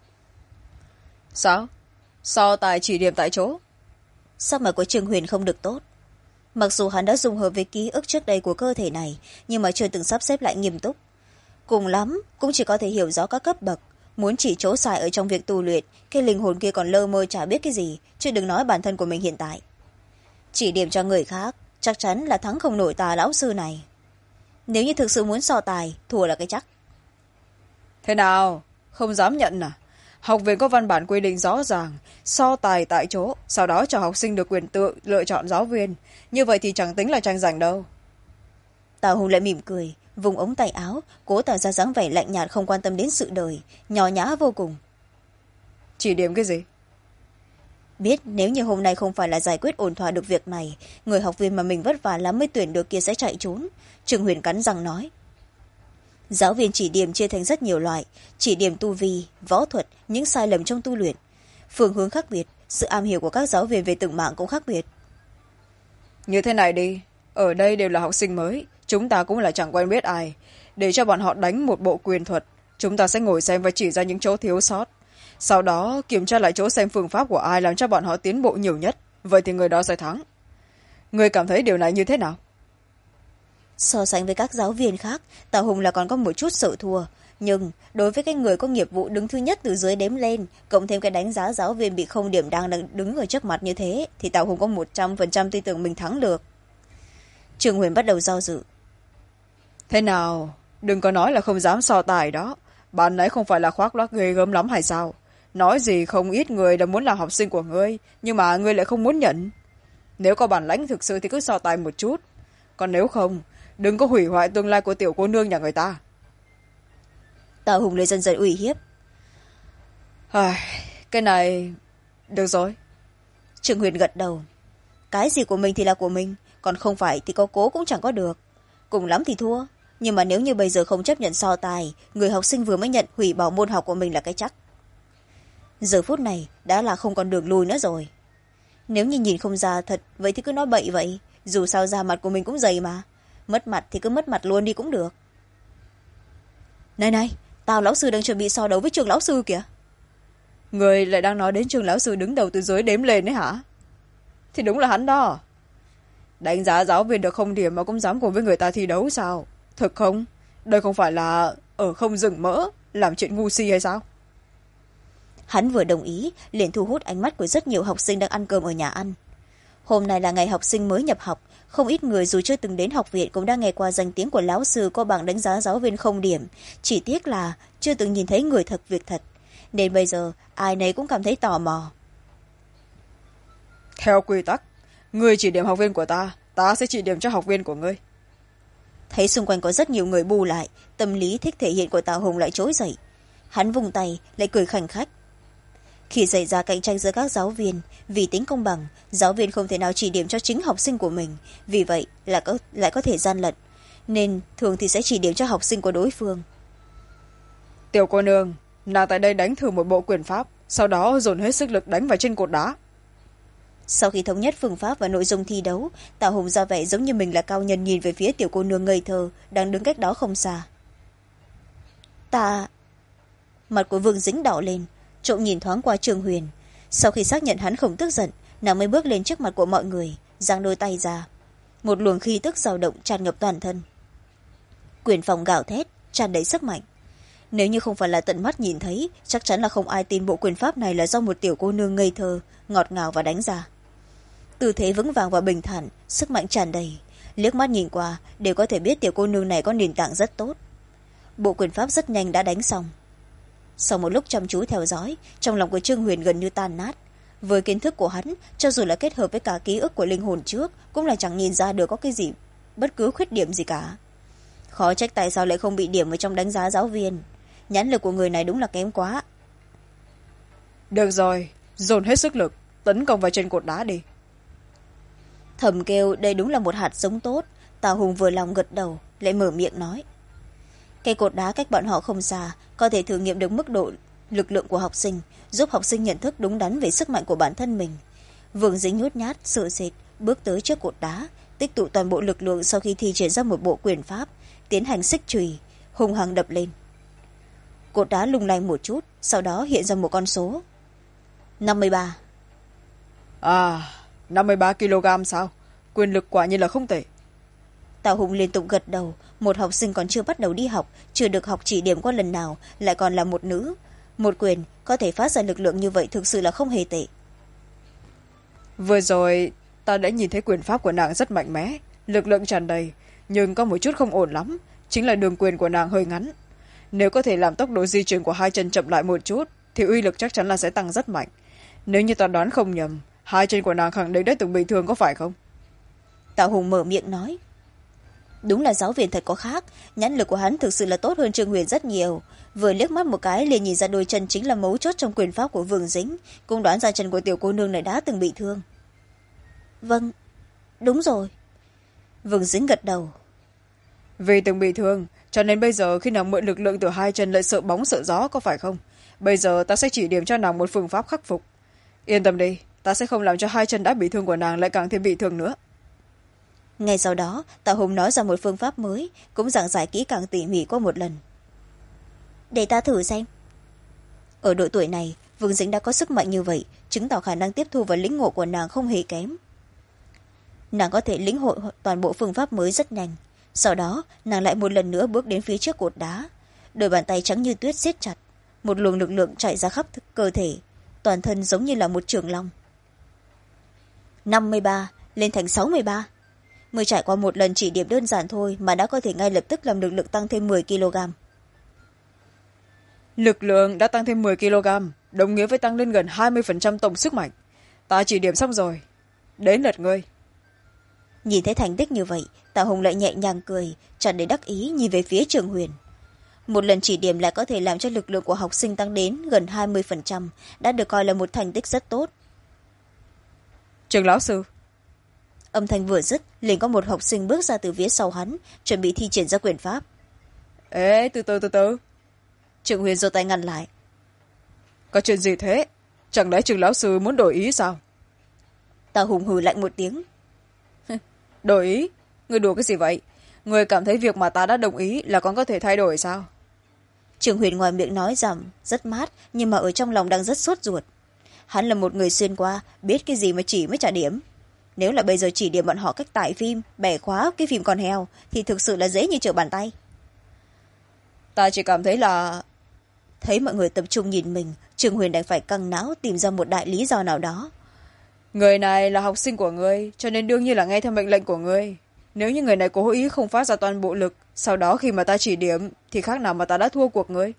Sao? So tài chỉ điểm tại chỗ? Sắc mặt của Trương Huyền không được tốt. Mặc dù hắn đã dung hợp với ký ức trước đây của cơ thể này, nhưng mà chưa từng sắp xếp lại nghiêm túc. Cùng lắm cũng chỉ có thể hiểu rõ các cấp bậc, muốn chỉ chỗ sai ở trong việc tu luyện, cái linh hồn kia còn lơ mơ chả biết cái gì, chứ đừng nói bản thân của mình hiện tại. Chỉ điểm cho người khác chắc chắn là thắng không nổi Tà lão sư này. Nếu như thực sự muốn so tài, thua là cái chắc. Thế nào? Không dám nhận à? Học viện có văn bản quy định rõ ràng, so tài tại chỗ, sau đó cho học sinh được quyền tự lựa chọn giáo viên. Như vậy thì chẳng tính là tranh giành đâu. Tào Hùng lại mỉm cười, vùng ống tay áo, cố tỏ ra dáng vẻ lạnh nhạt không quan tâm đến sự đời, nhỏ nhã vô cùng. Chỉ điểm cái gì? Biết nếu như hôm nay không phải là giải quyết ổn thỏa được việc này, người học viên mà mình vất vả lắm mới tuyển được kia sẽ chạy trốn. Trương Huyền cắn răng nói. Giáo viên chỉ điểm chia thành rất nhiều loại, chỉ điểm tu vi, võ thuật, những sai lầm trong tu luyện. Phương hướng khác biệt, sự am hiểu của các giáo viên về từng mạng cũng khác biệt. Như thế này đi, ở đây đều là học sinh mới, chúng ta cũng là chẳng quen biết ai. Để cho bọn họ đánh một bộ quyền thuật, chúng ta sẽ ngồi xem và chỉ ra những chỗ thiếu sót. Sau đó kiểm tra lại chỗ xem phương pháp của ai làm cho bọn họ tiến bộ nhiều nhất, vậy thì người đó sẽ thắng. Người cảm thấy điều này như thế nào? So sánh với các giáo viên khác, Tào Hùng là còn có một chút sợ thua, nhưng đối với cái người có nghiệp vụ đứng thứ nhất từ dưới đếm lên, cộng thêm cái đánh giá giáo viên bị không điểm đang đứng ở trước mặt như thế, thì Tào Hùng có 100% tin tưởng mình thắng được. Trương Huyền bắt đầu do dự. Thế nào? Đừng có nói là không dám so tài đó. Bạn ấy không phải là khoác lác ghê gớm lắm hay sao? Nói gì không ít người đã muốn làm học sinh của ngươi, nhưng mà ngươi lại không muốn nhận. Nếu có bản lãnh thực sự thì cứ so tài một chút. Còn nếu không, đừng có hủy hoại tương lai của tiểu cô nương nhà người ta. Tào Hùng lại dần dần uy hiếp. Cái này... Được rồi. Trương Huyền gật đầu. Cái gì của mình thì là của mình, còn không phải thì có cố cũng chẳng có được. Cùng lắm thì thua. Nhưng mà nếu như bây giờ không chấp nhận so tài, người học sinh vừa mới nhận hủy bỏ môn học của mình là cái chắc. Giờ phút này đã là không còn đường lui nữa rồi. Nếu như nhìn không ra thật, vậy thì cứ nói bậy vậy. Dù sao da mặt của mình cũng dày mà. Mất mặt thì cứ mất mặt luôn đi cũng được. Này này, Tào lão sư đang chuẩn bị so đấu với Trường lão sư kìa. Người lại đang nói đến Trường lão sư đứng đầu từ dưới đếm lên đấy hả? Thì đúng là hắn đó. Đánh giá giáo viên được không điểm mà cũng dám cùng với người ta thi đấu sao? Thực không? Đây không phải là ở không dừng mỡ, làm chuyện ngu si hay sao? Hắn vừa đồng ý, liền thu hút ánh mắt của rất nhiều học sinh đang ăn cơm ở nhà ăn. Hôm nay là ngày học sinh mới nhập học, không ít người dù chưa từng đến học viện cũng đã nghe qua danh tiếng của lão sư có bảng đánh giá giáo viên không điểm. Chỉ tiếc là chưa từng nhìn thấy người thật việc thật. Nên bây giờ ai nấy cũng cảm thấy tò mò. Theo quy tắc, ngươi chỉ điểm học viên của ta, ta sẽ chỉ điểm cho học viên của ngươi. Thấy xung quanh có rất nhiều người bù lại, tâm lý thích thể hiện của Tào Hùng lại trỗi dậy. Hắn vùng tay lại cười khành khách. Khi xảy ra cạnh tranh giữa các giáo viên, vì tính công bằng, giáo viên không thể nào chỉ điểm cho chính học sinh của mình, vì vậy lại có thể gian lận, nên thường thì sẽ chỉ điểm cho học sinh của đối phương. Tiểu cô nương, nàng tại đây đánh thử một bộ quyền pháp, sau đó dồn hết sức lực đánh vào trên cột đá. Sau khi thống nhất phương pháp và nội dung thi đấu, Tào Hùng ra vẻ giống như mình là cao nhân nhìn về phía tiểu cô nương ngây thơ đang đứng cách đó không xa. Ta... Mặt của Vương Dĩnh đỏ lên, trộm nhìn thoáng qua Trương Huyền. Sau khi xác nhận hắn không tức giận, nàng mới bước lên trước mặt của mọi người, giang đôi tay ra. Một luồng khí tức dao động tràn ngập toàn thân. Quyền phòng gào thét, tràn đầy sức mạnh. Nếu như không phải là tận mắt nhìn thấy, chắc chắn là không ai tin bộ quyền pháp này là do một tiểu cô nương ngây thơ, ngọt ngào và đánh ra. tư thế vững vàng và bình thản, sức mạnh tràn đầy, liếc mắt nhìn qua đều có thể biết tiểu cô nương này có nền tảng rất tốt. Bộ quyền pháp rất nhanh đã đánh xong. Sau một lúc chăm chú theo dõi, trong lòng của Trương Huyền gần như tan nát. Với kiến thức của hắn, cho dù là kết hợp với cả ký ức của linh hồn trước, cũng là chẳng nhìn ra được có cái gì bất cứ khuyết điểm gì cả. Khó trách tại sao lại không bị điểm ở trong đánh giá giáo viên. Nhãn lực của người này đúng là kém quá. Được rồi, dồn hết sức lực tấn công vào trên cột đá đi. Thầm kêu đây đúng là một hạt giống tốt. Tào Hùng vừa lòng gật đầu, lại mở miệng nói. Cây cột đá cách bọn họ không xa, có thể thử nghiệm được mức độ lực lượng của học sinh, giúp học sinh nhận thức đúng đắn về sức mạnh của bản thân mình. Vương Dính nhút nhát sợ sệt bước tới trước cột đá, tích tụ toàn bộ lực lượng sau khi thi triển ra một bộ quyền pháp, tiến hành xích chùy hung hăng đập lên. Cột đá lung lay một chút, sau đó hiện ra một con số 53. 53 kg sao? Quyền lực quả nhiên là không tệ. Tào Hùng liên tục gật đầu. Một học sinh còn chưa bắt đầu đi học, chưa được học chỉ điểm qua lần nào, lại còn là một nữ. Một quyền có thể phát ra lực lượng như vậy thực sự là không hề tệ. Vừa rồi ta đã nhìn thấy quyền pháp của nàng rất mạnh mẽ, lực lượng tràn đầy, nhưng có một chút không ổn lắm, chính là đường quyền của nàng hơi ngắn. Nếu có thể làm tốc độ di chuyển của hai chân chậm lại một chút thì uy lực chắc chắn là sẽ tăng rất mạnh. Nếu như ta đoán không nhầm, hai chân của nàng khẳng định đã từng bị thương, có phải không? Tào Hùng mở miệng nói. Đúng là giáo viên thật có khác, nhãn lực của hắn thực sự là tốt hơn Trương Huyền rất nhiều. Vừa liếc mắt một cái liền nhìn ra đôi chân chính là mấu chốt trong quyền pháp của Vương Dính, cũng đoán ra chân của tiểu cô nương này đã từng bị thương. Vâng, đúng rồi. Vương Dính gật đầu. Vì từng bị thương cho nên bây giờ khi nàng mượn lực lượng từ hai chân lại sợ bóng sợ gió, có phải không? Bây giờ ta sẽ chỉ điểm cho nàng một phương pháp khắc phục. Yên tâm đi, ta sẽ không làm cho hai chân đã bị thương của nàng lại càng thêm bị thương nữa. Ngay sau đó Tào Hùng nói ra một phương pháp mới, cũng giảng giải kỹ càng tỉ mỉ qua một lần. Để ta thử xem. Ở độ tuổi này Vương Dính đã có sức mạnh như vậy, chứng tỏ khả năng tiếp thu và lĩnh ngộ của nàng không hề kém. Nàng có thể lĩnh hội toàn bộ phương pháp mới rất nhanh. Sau đó nàng lại một lần nữa bước đến phía trước cột đá, đôi bàn tay trắng như tuyết siết chặt, một luồng lực lượng chạy ra khắp cơ thể, toàn thân giống như là một trường long. 53 lên thành 63. Mới trải qua một lần chỉ điểm đơn giản thôi mà đã có thể ngay lập tức làm lực lượng tăng thêm 10 kg. Lực lượng đã tăng thêm 10 kg, đồng nghĩa với tăng lên gần 20% tổng sức mạnh. Ta chỉ điểm xong rồi, đến lượt ngươi. Nhìn thấy thành tích như vậy, Tào Hùng lại nhẹ nhàng cười, tràn đầy đắc ý nhìn về phía Trương Huyền. Một lần chỉ điểm lại có thể làm cho lực lượng của học sinh tăng đến gần 20%, đã được coi là một thành tích rất tốt. Trường lão sư. Âm thanh vừa dứt, liền có một học sinh bước ra từ phía sau hắn, chuẩn bị thi triển ra quyền pháp. Ê, từ từ. Trương Huyền giơ tay ngăn lại. Có chuyện gì thế? Chẳng lẽ trường lão sư muốn đổi ý sao? Tào Hùng hừ lạnh một tiếng. Đổi ý? Người đùa cái gì vậy? Người cảm thấy việc mà ta đã đồng ý là còn có thể thay đổi sao? Trương Huyền ngoài miệng nói rằng rất mát, nhưng mà ở trong lòng đang rất sốt ruột. Hắn là một người xuyên qua, biết cái gì mà chỉ mới trả điểm. Nếu là bây giờ chỉ điểm bọn họ cách tải phim, bẻ khóa cái phim con heo thì thực sự là dễ như trở bàn tay. Ta chỉ cảm thấy là... Thấy mọi người tập trung nhìn mình, Trương Huyền đành phải căng não tìm ra một đại lý do nào đó. Người này là học sinh của ngươi, cho nên đương nhiên là nghe theo mệnh lệnh của ngươi. Nếu như người này cố ý không phát ra toàn bộ lực, sau đó khi mà ta chỉ điểm thì khác nào mà ta đã thua cuộc ngươi.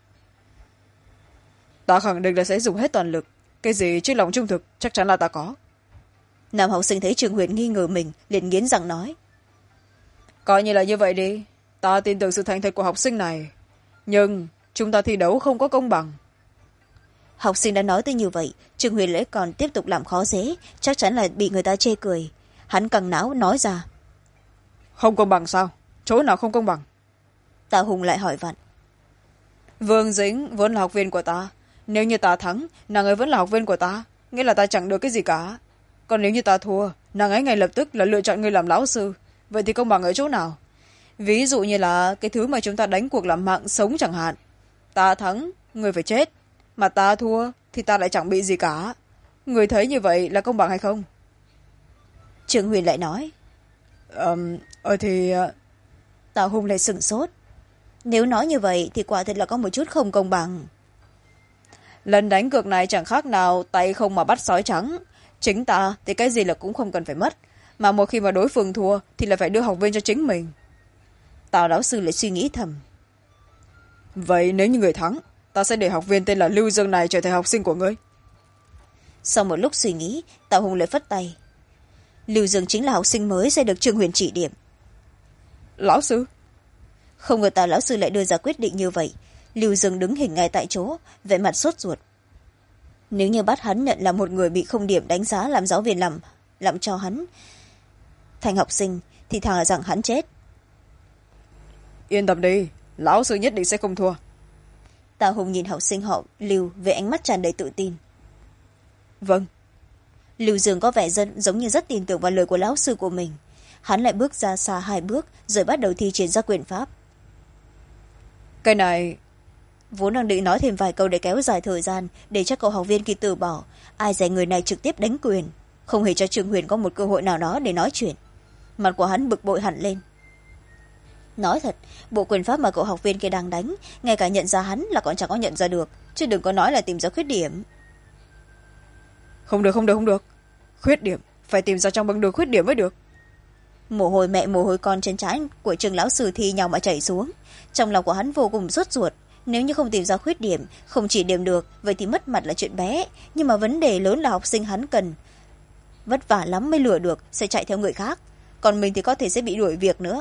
Ta khẳng định là sẽ dùng hết toàn lực. Cái gì chứ lòng trung thực chắc chắn là ta có. Nam học sinh thấy Trương Huyền nghi ngờ mình, liền nghiến răng nói. Coi như là như vậy đi, ta tin tưởng sự thành thật của học sinh này. Nhưng chúng ta thi đấu không có công bằng. Học sinh đã nói tới như vậy, Trương Huyền lại còn tiếp tục làm khó dễ, chắc chắn là bị người ta chê cười. Hắn căng não nói ra. Không công bằng sao? Chỗ nào không công bằng? Tào Hùng lại hỏi vặn. Vương Dính vốn là học viên của ta. Nếu như ta thắng, nàng ấy vẫn là học viên của ta, nghĩa là ta chẳng được cái gì cả. Còn nếu như ta thua, nàng ấy ngay lập tức là lựa chọn người làm lão sư. Vậy thì công bằng ở chỗ nào? Ví dụ như là cái thứ mà chúng ta đánh cuộc làm mạng sống chẳng hạn. Ta thắng, người phải chết. Mà ta thua thì ta lại chẳng bị gì cả. Người thấy như vậy là công bằng hay không? Trương Huyền lại nói. Thì... Tào Hùng lại sửng sốt. Nếu nói như vậy thì quả thật là có một chút không công bằng. Lần đánh cược này chẳng khác nào tay không mà bắt sói trắng. chính ta thì cái gì là cũng không cần phải mất, mà một khi mà đối phương thua thì là phải đưa học viên cho chính mình. Tào lão sư lại suy nghĩ thầm. Vậy nếu như người thắng, ta sẽ để học viên tên là Lưu Dương này trở thành học sinh của ngươi. Sau một lúc suy nghĩ, Tào Hùng lại phất tay. Lưu Dương chính là học sinh mới sẽ được Trương Huyền chỉ điểm. Lão sư? Không ngờ Tào lão sư lại đưa ra quyết định như vậy. Lưu Dương đứng hình ngay tại chỗ, vẻ mặt sốt ruột. Nếu như bắt hắn nhận là một người bị không điểm đánh giá làm giáo viên làm cho hắn thành học sinh thì thà rằng hắn chết. Yên tâm đi, lão sư nhất định sẽ không thua. Tào Hùng nhìn học sinh họ Lưu với ánh mắt tràn đầy tự tin. Vâng. Lưu Dương có vẻ giống như rất tin tưởng vào lời của lão sư của mình. Hắn lại bước ra xa 2 bước rồi bắt đầu thi triển ra quyền pháp. Cái này... Vốn đang định nói thêm vài câu để kéo dài thời gian để cho cậu học viên kia từ bỏ, ai dè người này trực tiếp đánh quyền, không hề cho Trương Huyền có một cơ hội nào đó để nói chuyện. Mặt của hắn bực bội hẳn lên. Nói thật, bộ quyền pháp mà cậu học viên kia đang đánh, ngay cả nhận ra hắn là còn chẳng có nhận ra được, chứ đừng có nói là tìm ra khuyết điểm. Không được. Khuyết điểm phải tìm ra trong bằng được khuyết điểm mới được. Mồ hôi mẹ mồ hôi con trên trán của Trương lão sư thi nhau mà chảy xuống. Trong lòng của hắn vô cùng sốt ruột. Nếu như không tìm ra khuyết điểm, không chỉ điểm được, vậy thì mất mặt là chuyện bé. Nhưng mà vấn đề lớn là học sinh hắn cần vất vả lắm mới lừa được, sẽ chạy theo người khác. Còn mình thì có thể sẽ bị đuổi việc nữa.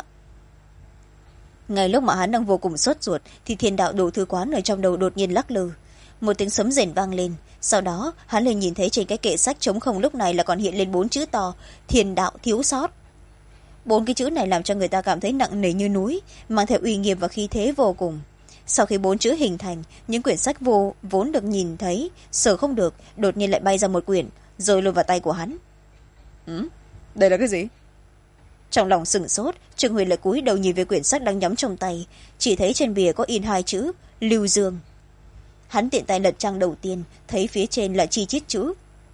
Ngay lúc mà hắn đang vô cùng sốt ruột, thì thiên đạo đồ thư quán ở trong đầu đột nhiên lắc lư. Một tiếng sấm rền vang lên. Sau đó, hắn liền nhìn thấy trên cái kệ sách trống không lúc này là còn hiện lên 4 chữ to: Thiên đạo thiếu sót. 4 cái chữ này làm cho người ta cảm thấy nặng nề như núi, mang theo uy nghiêm và khí thế vô cùng. Sau khi 4 chữ hình thành, những quyển sách vốn được nhìn thấy sờ không được, đột nhiên lại bay ra một quyển rồi lùi vào tay của hắn. Đây là cái gì? Trong lòng sửng sốt, Trương Huyền lại cúi đầu nhìn về quyển sách đang nhắm trong tay, chỉ thấy trên bìa có in 2 chữ Lưu Dương. Hắn tiện tay lật trang đầu tiên, thấy phía trên là chi chít chữ: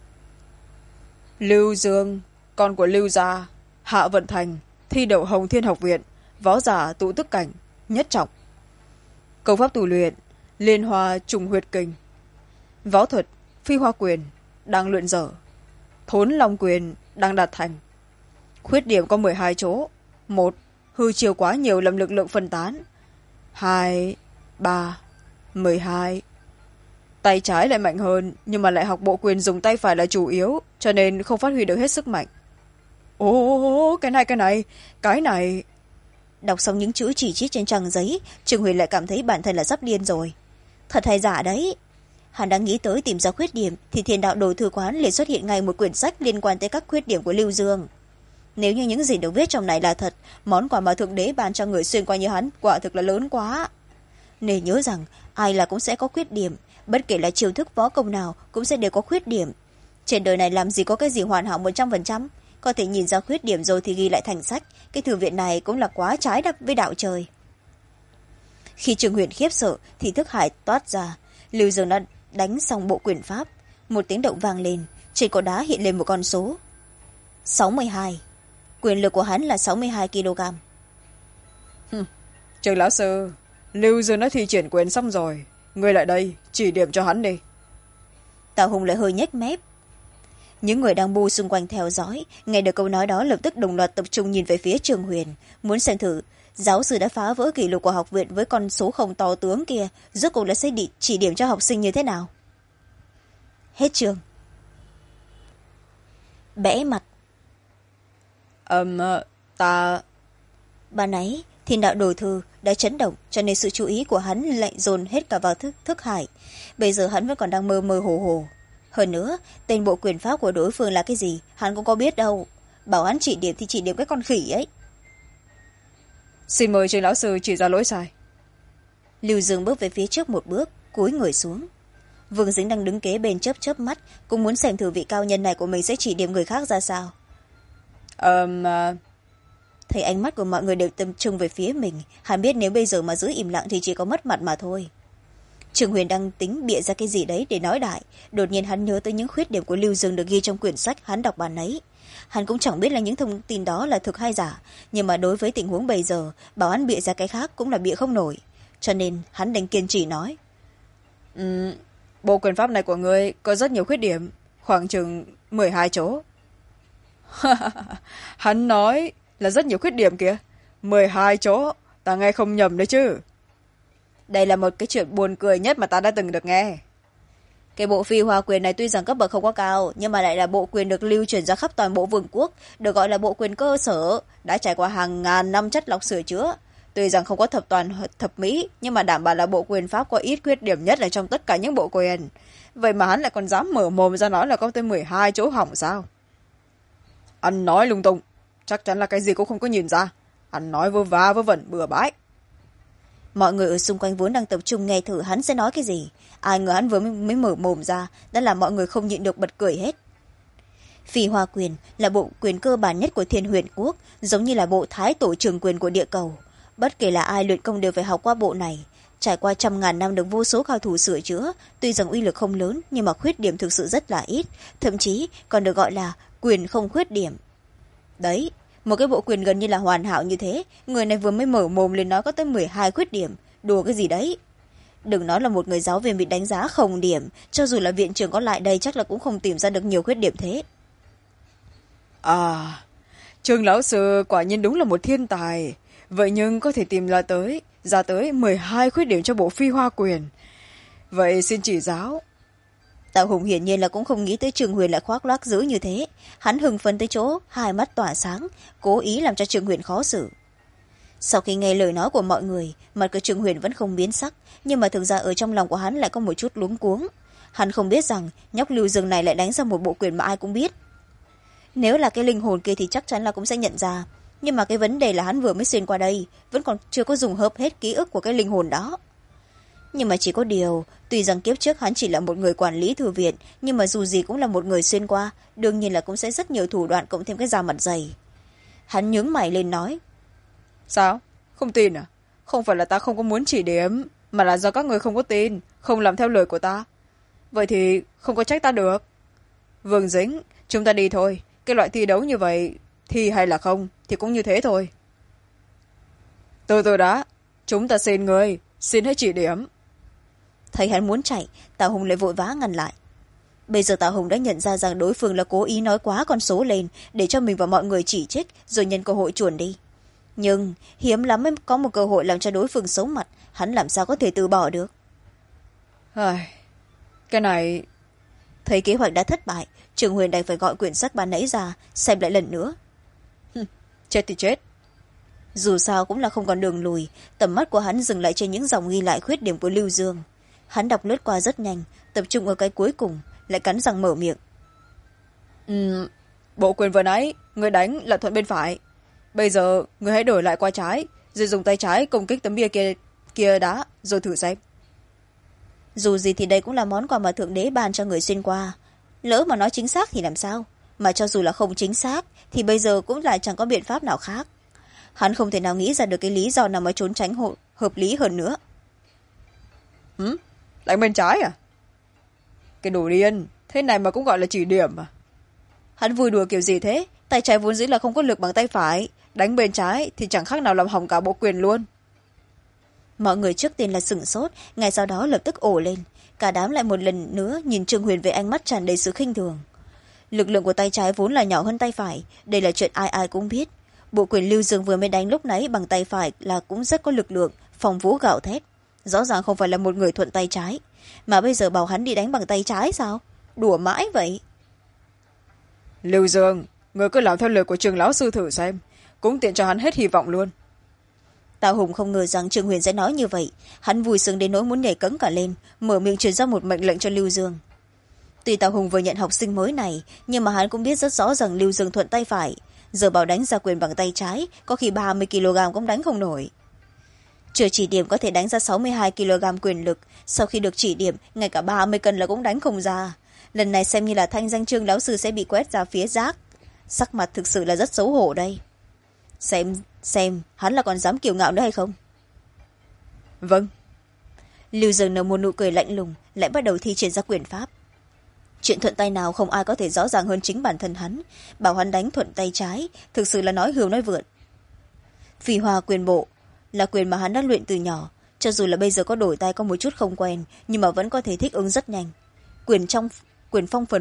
Lưu Dương, con của Lưu gia, Hạ Vận Thành, thi đậu Hồng Thiên học viện, võ giả tụ tức cảnh nhất trọng. Công pháp tu luyện Liên Hoa Trùng Huyệt Kình. Võ thuật Phi Hoa Quyền đang luyện dở. Thốn Long Quyền đang đạt thành. Khuyết điểm có 12 chỗ. 1. Hư chiều quá nhiều làm lực lượng phân tán. 2, 3, 12. Tay trái lại mạnh hơn, nhưng mà lại học bộ quyền dùng tay phải là chủ yếu, cho nên không phát huy được hết sức mạnh. Ồ, cái này. Đọc xong những chữ chỉ chít trên trang giấy, Trương Huyền lại cảm thấy bản thân là sắp điên rồi. Thật hay giả đấy. Hắn đang nghĩ tới tìm ra khuyết điểm, thì thiên đạo đồ thư quán liền xuất hiện ngay một quyển sách liên quan tới các khuyết điểm của Lưu Dương. Nếu như những gì được viết trong này là thật, món quà mà thượng đế ban cho người xuyên qua như hắn quả thực là lớn quá. Nên nhớ rằng ai là cũng sẽ có khuyết điểm, bất kể là chiêu thức võ công nào cũng sẽ đều có khuyết điểm. Trên đời này làm gì có cái gì hoàn hảo 100%, có thể nhìn ra khuyết điểm rồi thì ghi lại thành sách. Cái thư viện này cũng là quá trái đất với đạo trời. Khi Trương Huyền khiếp sợ thì thức hải toát ra. Lưu Dương đã đánh xong bộ quyền pháp. Một tiếng động vang lên, trên cột đá hiện lên một con số 62. Quyền lực của hắn là 62 kg. Trường lão sư, Lưu Dương đã thi triển quyền xong rồi, ngươi lại đây chỉ điểm cho hắn đi. Tào Hùng lại hơi nhếch mép. Những người đang bu xung quanh theo dõi, nghe được câu nói đó lập tức đồng loạt tập trung nhìn về phía Trương Huyền, muốn xem thử giáo sư đã phá vỡ kỷ lục của học viện với con số không to tướng kia, rốt cuộc là sẽ chỉ điểm cho học sinh như thế nào. Hết chương. Bẽ mặt. Ban nãy thiên đạo đồ thư đã chấn động, cho nên sự chú ý của hắn lại dồn hết cả vào thức hải. Bây giờ hắn vẫn còn đang mơ mơ hồ hồ. Hơn nữa, tên bộ quyền pháp của đối phương là cái gì hắn cũng có biết đâu. Bảo hắn chỉ điểm thì chỉ điểm cái con khỉ ấy. Xin mời trường lão sư chỉ ra lỗi sai. Lưu Dương bước về phía trước một bước, cúi người xuống. Vương Dính đang đứng kế bên chớp chớp mắt, cũng muốn xem thử vị cao nhân này của mình sẽ chỉ điểm người khác ra sao. Thấy ánh mắt của mọi người đều tập trung về phía mình, hắn biết nếu bây giờ mà giữ im lặng thì chỉ có mất mặt mà thôi. Trương Huyền đang tính bịa ra cái gì đấy để nói đại, đột nhiên hắn nhớ tới những khuyết điểm của Lưu Dương được ghi trong quyển sách hắn đọc bản ấy. Hắn cũng chẳng biết là những thông tin đó là thực hay giả, nhưng mà đối với tình huống bây giờ, bảo hắn bịa ra cái khác cũng là bịa không nổi, cho nên hắn đành kiên trì nói. Bộ quyền pháp này của ngươi có rất nhiều khuyết điểm, khoảng chừng 12 chỗ. Hắn nói là rất nhiều khuyết điểm kìa. 12 chỗ, ta nghe không nhầm đấy chứ. Đây là một cái chuyện buồn cười nhất mà ta đã từng được nghe. Cái bộ phi hoa quyền này tuy rằng cấp bậc không quá cao, nhưng mà lại là bộ quyền được lưu truyền ra khắp toàn bộ vương quốc, được gọi là bộ quyền cơ sở, đã trải qua hàng ngàn năm chất lọc sửa chữa. Tuy rằng không có thập mỹ, nhưng mà đảm bảo là bộ quyền pháp có ít khuyết điểm nhất là trong tất cả những bộ quyền. Vậy mà hắn lại còn dám mở mồm ra nói là có tới 12 chỗ hỏng sao? Anh nói lung tung, chắc chắn là cái gì cũng không có nhìn ra. Anh nói vơ va vơ vẩn bừa bãi. Mọi người ở xung quanh vốn đang tập trung nghe thử hắn sẽ nói cái gì. Ai ngờ hắn vừa mới mở mồm ra, đã làm mọi người không nhịn được bật cười hết. Phi hoa quyền là bộ quyền cơ bản nhất của Thiên Huyền Quốc, giống như là bộ thái tổ trường quyền của địa cầu. Bất kể là ai luyện công đều phải học qua bộ này. Trải qua trăm ngàn năm được vô số cao thủ sửa chữa, tuy rằng uy lực không lớn nhưng mà khuyết điểm thực sự rất là ít, thậm chí còn được gọi là quyền không khuyết điểm. Đấy, một cái bộ quyền gần như là hoàn hảo như thế, người này vừa mới mở mồm lên nói có tới 12 khuyết điểm, đùa cái gì đấy. Đừng nói là một người giáo viên bị đánh giá không điểm, cho dù là viện trưởng có lại đây chắc là cũng không tìm ra được nhiều khuyết điểm thế. À, Trương lão sư quả nhiên đúng là một thiên tài. Vậy nhưng có thể tìm ra tới 12 khuyết điểm cho bộ phi hoa quyền. Vậy xin chỉ giáo. Tạ Hùng hiển nhiên là cũng không nghĩ tới Trương Huyền lại khoác lác dữ như thế. Hắn hưng phấn tới chỗ, hai mắt tỏa sáng, cố ý làm cho Trương Huyền khó xử. Sau khi nghe lời nói của mọi người, mặt của Trương Huyền vẫn không biến sắc, nhưng mà thực ra ở trong lòng của hắn lại có một chút luống cuống. Hắn không biết rằng nhóc Lưu Dương này lại đánh ra một bộ quyền mà ai cũng biết. Nếu là cái linh hồn kia thì chắc chắn là cũng sẽ nhận ra, nhưng mà cái vấn đề là hắn vừa mới xuyên qua đây, vẫn còn chưa có dùng hợp hết ký ức của cái linh hồn đó. Nhưng mà chỉ có điều, tuy rằng kiếp trước hắn chỉ là một người quản lý thư viện, nhưng mà dù gì cũng là một người xuyên qua, đương nhiên là cũng sẽ rất nhiều thủ đoạn cộng thêm cái da mặt dày. Hắn nhướng mày lên nói. Sao? Không tin à? Không phải là ta không có muốn chỉ điểm, mà là do các người không có tin, không làm theo lời của ta. Vậy thì không có trách ta được. Vương Dính, chúng ta đi thôi. Cái loại thi đấu như vậy, thi hay là không, thì cũng như thế thôi. Từ từ đã, chúng ta xin người, xin hãy chỉ điểm. Thấy hắn muốn chạy, Tạ Hùng lại vội vã ngăn lại. Bây giờ Tạ Hùng đã nhận ra rằng đối phương là cố ý nói quá con số lên để cho mình và mọi người chỉ trích, rồi nhân cơ hội chuồn đi. Nhưng hiếm lắm mới có một cơ hội làm cho đối phương xấu mặt, hắn làm sao có thể từ bỏ được. Cái này... Thấy kế hoạch đã thất bại, Trường Huyền đành phải gọi quyển sách ban nãy ra xem lại lần nữa. Chết thì chết. Dù sao cũng là không còn đường lùi, tầm mắt của hắn dừng lại trên những dòng ghi lại khuyết điểm của Lưu Dương. Hắn đọc lướt qua rất nhanh, tập trung ở cái cuối cùng, lại cắn răng mở miệng. Bộ quyền vừa nãy người đánh là thuận bên phải, bây giờ người hãy đổi lại qua trái, rồi dùng tay trái công kích tấm bia kia đá, rồi thử xem. Dù gì thì đây cũng là món quà mà thượng đế ban cho người xuyên qua, lỡ mà nói chính xác thì làm sao, mà cho dù là không chính xác thì bây giờ cũng là chẳng có biện pháp nào khác. Hắn không thể nào nghĩ ra được cái lý do nào mà trốn tránh hợp lý hơn nữa. Đánh bên trái à? Cái đồ điên, thế này mà cũng gọi là chỉ điểm à? Hắn vui đùa kiểu gì thế? Tay trái vốn dĩ là không có lực bằng tay phải, đánh bên trái thì chẳng khác nào làm hỏng cả bộ quyền luôn. Mọi người trước tiên là sửng sốt, ngay sau đó lập tức ồ lên. Cả đám lại một lần nữa nhìn Trương Huyền với ánh mắt tràn đầy sự khinh thường. Lực lượng của tay trái vốn là nhỏ hơn tay phải, đây là chuyện ai ai cũng biết. Bộ quyền Lưu Dương vừa mới đánh lúc nãy bằng tay phải là cũng rất có lực lượng, phong vũ gạo thét. Rõ ràng không phải là một người thuận tay trái, mà bây giờ bảo hắn đi đánh bằng tay trái sao? Đùa mãi vậy. Lưu Dương, người cứ làm theo lời của Trường lão sư thử xem, cũng tiện cho hắn hết hy vọng luôn. Tào Hùng không ngờ rằng Trương Huyền sẽ nói như vậy, hắn vui sướng đến nỗi muốn nhảy cẫng cả lên, mở miệng truyền ra một mệnh lệnh cho Lưu Dương. Tuy Tào Hùng vừa nhận học sinh mới này, nhưng mà hắn cũng biết rất rõ rằng Lưu Dương thuận tay phải, giờ bảo đánh ra quyền bằng tay trái, có khi 30 kg cũng đánh không nổi. Chưa chỉ điểm có thể đánh ra 62 kg quyền lực, sau khi được chỉ điểm, ngay cả 30 cân là cũng đánh không ra. Lần này xem như là thanh danh Trương lão sư sẽ bị quét ra phía rác. Sắc mặt thực sự là rất xấu hổ đây. Xem hắn là còn dám kiêu ngạo nữa hay không? Vâng. Lưu Dương nở một nụ cười lạnh lùng, lại bắt đầu thi triển ra quyền pháp. Chuyện thuận tay nào không ai có thể rõ ràng hơn chính bản thân hắn, bảo hắn đánh thuận tay trái thực sự là nói hưu nói vượn. Phi hoa quyền bộ là quyền mà hắn đã luyện từ nhỏ, cho dù là bây giờ có đổi tay có một chút không quen, nhưng mà vẫn có thể thích ứng rất nhanh. Quyền phong phần phật,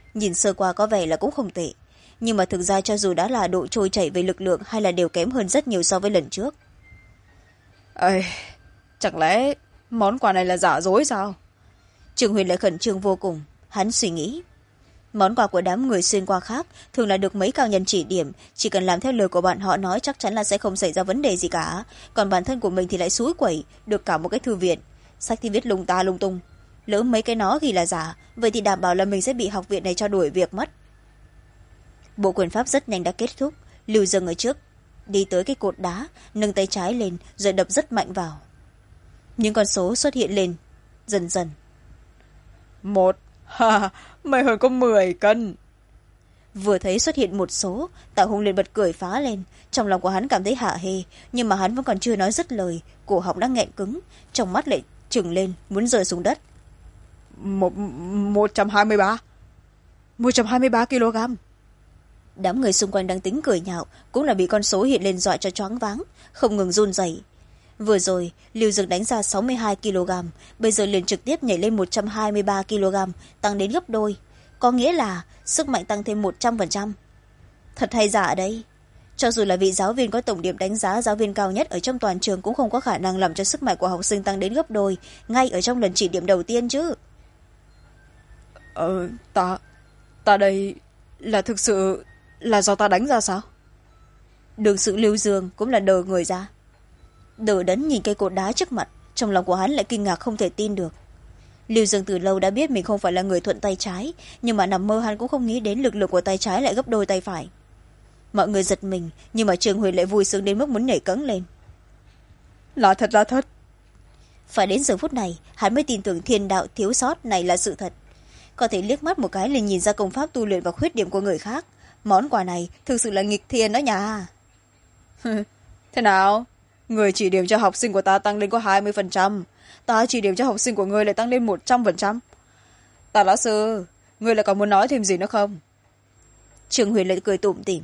nhìn sơ qua có vẻ là cũng không tệ, nhưng mà thực ra cho dù đã là độ trôi chảy về lực lượng hay là đều kém hơn rất nhiều so với lần trước. Ây, chẳng lẽ món quà này là giả dối sao? Trương Huyền lại khẩn trương vô cùng. Hắn suy nghĩ, món quà của đám người xuyên qua khác thường là được mấy cao nhân chỉ điểm, chỉ cần làm theo lời của bọn họ nói chắc chắn là sẽ không xảy ra vấn đề gì cả, còn bản thân của mình thì lại xúi quẩy được cả một cái thư viện, sách thì viết lung ta lung tung, lỡ mấy cái nó ghi là giả, vậy thì đảm bảo là mình sẽ bị học viện này cho đuổi việc mất. Bộ quyền pháp rất nhanh đã kết thúc. Lưu Dương ở trước đi tới cái cột đá, nâng tay trái lên rồi đập rất mạnh vào. Những con số xuất hiện lên dần dần. 1, mày hơn có 10 cân. Vừa thấy xuất hiện một số, Tạ Hùng liền bật cười phá lên. Trong lòng của hắn cảm thấy hạ hê, nhưng mà hắn vẫn còn chưa nói dứt lời, cổ họng đã nghẹn cứng, trong mắt lại trừng lên muốn rơi xuống đất. 123 kg. Đám người xung quanh đang tính cười nhạo cũng là bị con số hiện lên dọa cho choáng váng, không ngừng run rẩy. Vừa rồi Lưu Dương đánh ra 62 kg, bây giờ liền trực tiếp nhảy lên 123 kg, tăng đến gấp đôi, có nghĩa là sức mạnh tăng thêm 100%. Thật hay giả đấy, cho dù là vị giáo viên có tổng điểm đánh giá giáo viên cao nhất ở trong toàn trường cũng không có khả năng làm cho sức mạnh của học sinh tăng đến gấp đôi ngay ở trong lần chỉ điểm đầu tiên chứ. Ta đây là thực sự là do ta đánh ra sao? Đường sự Lưu Dương cũng là đờ người ra, đờ đẫn nhìn cây cột đá trước mặt, trong lòng của hắn lại kinh ngạc không thể tin được. Lưu Dương từ lâu đã biết mình không phải là người thuận tay trái, nhưng mà nằm mơ hắn cũng không nghĩ đến lực lượng của tay trái lại gấp đôi tay phải. Mọi người giật mình, nhưng mà Trường Huyền lại vui sướng đến mức muốn nhảy cẫng lên. Là thật. Phải đến giờ phút này hắn mới tin tưởng thiên đạo thiếu sót này là sự thật. Có thể liếc mắt một cái liền nhìn ra công pháp tu luyện và khuyết điểm của người khác. Món quà này thực sự là nghịch thiên đó nha. Thế nào, người chỉ điểm cho học sinh của ta tăng lên có 20%, ta chỉ điểm cho học sinh của ngươi lại tăng lên 100%. Tạ lão sư, ngươi lại còn muốn nói thêm gì nữa không? Trường Huyền lại cười tủm tỉm.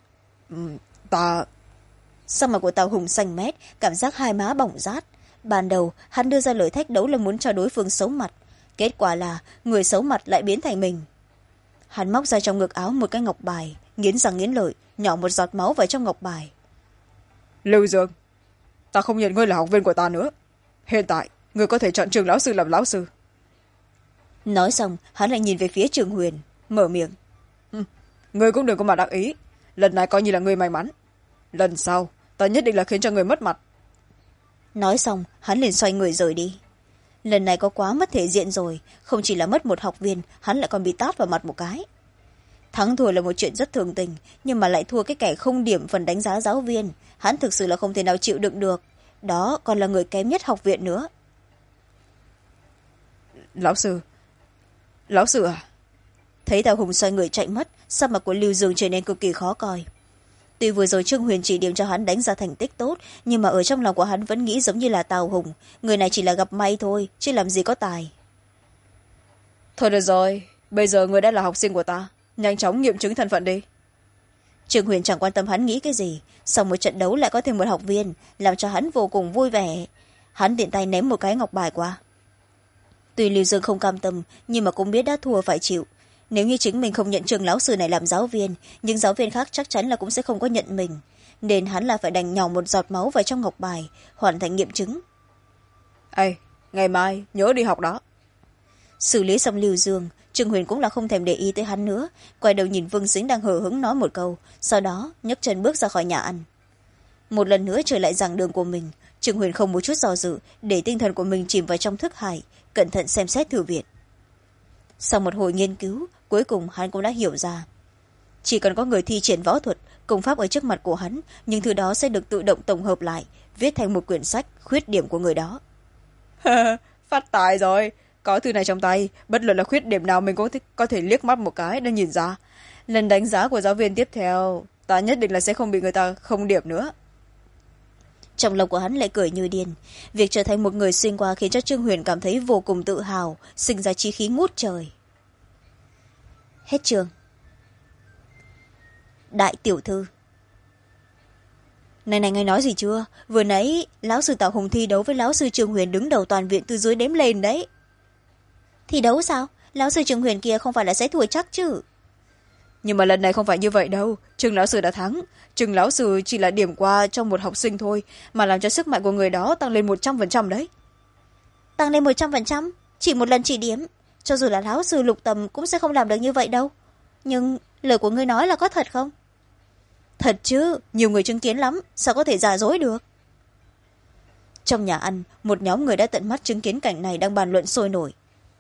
Sắc mặt của Tào Hùng xanh mét, cảm giác hai má bỏng rát. Ban đầu hắn đưa ra lời thách đấu là muốn cho đối phương xấu mặt, kết quả là người xấu mặt lại biến thành mình. Hắn móc ra trong ngực áo một cái ngọc bài, nghiến răng nghiến lợi nhỏ một giọt máu vào trong ngọc bài. Lưu Dương, ta không nhận ngươi là học viên của ta nữa, hiện tại ngươi có thể chọn Trường lão sư làm lão sư. Nói xong hắn lại nhìn về phía Trường Huyền, mở miệng. Ngươi cũng đừng có mà đắc ý, lần này coi như là ngươi may mắn, lần sau ta nhất định là khiến cho ngươi mất mặt. Nói xong hắn liền xoay người rời đi. Lần này có quá mất thể diện rồi, không chỉ là mất một học viên, hắn lại còn bị tát vào mặt một cái. Thắng thua là một chuyện rất thường tình, nhưng mà lại thua cái kẻ không điểm phần đánh giá giáo viên, hắn thực sự là không thể nào chịu đựng được. Đó còn là người kém nhất học viện nữa. Lão sư à? Thấy Tào Hùng xoay người chạy mất, sắc mặt của Lưu Dương trở nên cực kỳ khó coi. Tuy vừa rồi Trương Huyền chỉ điểm cho hắn đánh ra thành tích tốt, nhưng mà ở trong lòng của hắn vẫn nghĩ giống như là Tào Hùng, người này chỉ là gặp may thôi, chứ làm gì có tài. Thôi được rồi, bây giờ người đã là học sinh của ta, nhanh chóng nghiệm chứng thân phận đi. Trương Huyền chẳng quan tâm hắn nghĩ cái gì, sau một trận đấu lại có thêm một học viên, làm cho hắn vô cùng vui vẻ. Hắn tiện tay ném một cái ngọc bài qua. Tuy Lưu Dương không cam tâm, nhưng mà cũng biết đã thua phải chịu. Nếu như chính mình không nhận Trường lão sư này làm giáo viên, những giáo viên khác chắc chắn là cũng sẽ không có nhận mình, nên hắn là phải đành nhỏ một giọt máu vào trong ngọc bài, hoàn thành nghiệm chứng. Ê, ngày mai nhớ đi học đó. Xử lý xong Lưu Dương, Trương Huyền cũng là không thèm để ý tới hắn nữa, quay đầu nhìn Vương Sính đang hờ hững nói một câu, sau đó nhấc chân bước ra khỏi nhà ăn. Một lần nữa trở lại giảng đường của mình, Trương Huyền không một chút do dự, để tinh thần của mình chìm vào trong thức hải, cẩn thận xem xét thư viện. Sau một hồi nghiên cứu, cuối cùng hắn cũng đã hiểu ra, chỉ cần có người thi triển võ thuật công pháp ở trước mặt của hắn, nhưng thứ đó sẽ được tự động tổng hợp lại, viết thành một quyển sách khuyết điểm của người đó. Phát tài rồi, có thư này trong tay, bất luận là khuyết điểm nào mình cũng có thể liếc mắt một cái để nhìn ra. Lần đánh giá của giáo viên tiếp theo, ta nhất định là sẽ không bị người ta không điểm nữa. Trong lòng của hắn lại cười như điên, việc trở thành một người xuyên qua khiến cho Trương Huyền cảm thấy vô cùng tự hào, sinh ra chí khí ngút trời. Hết chương. Đại tiểu thư. Này anh nói gì chưa? Vừa nãy lão sư Tào Hùng thi đấu với lão sư Trương Huyền đứng đầu toàn viện từ dưới đếm lên đấy. Thi đấu sao? lão sư Trương Huyền kia không phải là sẽ thua chắc chứ. Nhưng mà lần này không phải như vậy đâu, Trương lão sư đã thắng. Trương lão sư chỉ là điểm qua trong một học sinh thôi, mà làm cho sức mạnh của người đó tăng lên 100% đấy. Tăng lên 100%? Chỉ một lần chỉ điểm, cho dù là lão sư Lục Tầm cũng sẽ không làm được như vậy đâu. Nhưng lời của ngươi nói là có thật không? Thật chứ, nhiều người chứng kiến lắm, sao có thể giả dối được. Trong nhà ăn, một nhóm người đã tận mắt chứng kiến cảnh này đang bàn luận sôi nổi.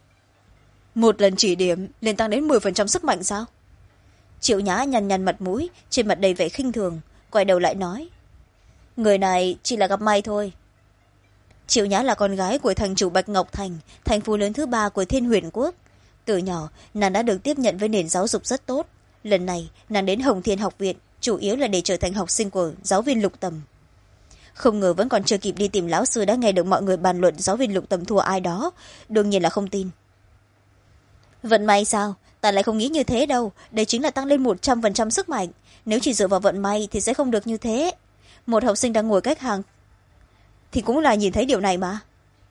Một lần chỉ điểm lên tăng đến 10% sức mạnh sao? Triệu Nhã nhăn nhăn mặt mũi, trên mặt đầy vẻ khinh thường, quay đầu lại nói, người này chỉ là gặp may thôi. Triệu Nhã là con gái của thành chủ Bạch Ngọc Thành, thành phố lớn thứ 3 của Thiên Huyền Quốc. Từ nhỏ nàng đã được tiếp nhận với nền giáo dục rất tốt. Lần này nàng đến Hồng Thiên học viện chủ yếu là để trở thành học sinh của giáo viên Lục Tầm. Không ngờ vẫn còn chưa kịp đi tìm lão sư đã nghe được mọi người bàn luận giáo viên Lục Tầm thua ai đó, đương nhiên là không tin. Vận may sao? Ta lại không nghĩ như thế đâu, đây chính là tăng lên 100% sức mạnh. Nếu chỉ dựa vào vận may thì sẽ không được như thế. Một học sinh đang ngồi cách hàng thì cũng là nhìn thấy điều này mà.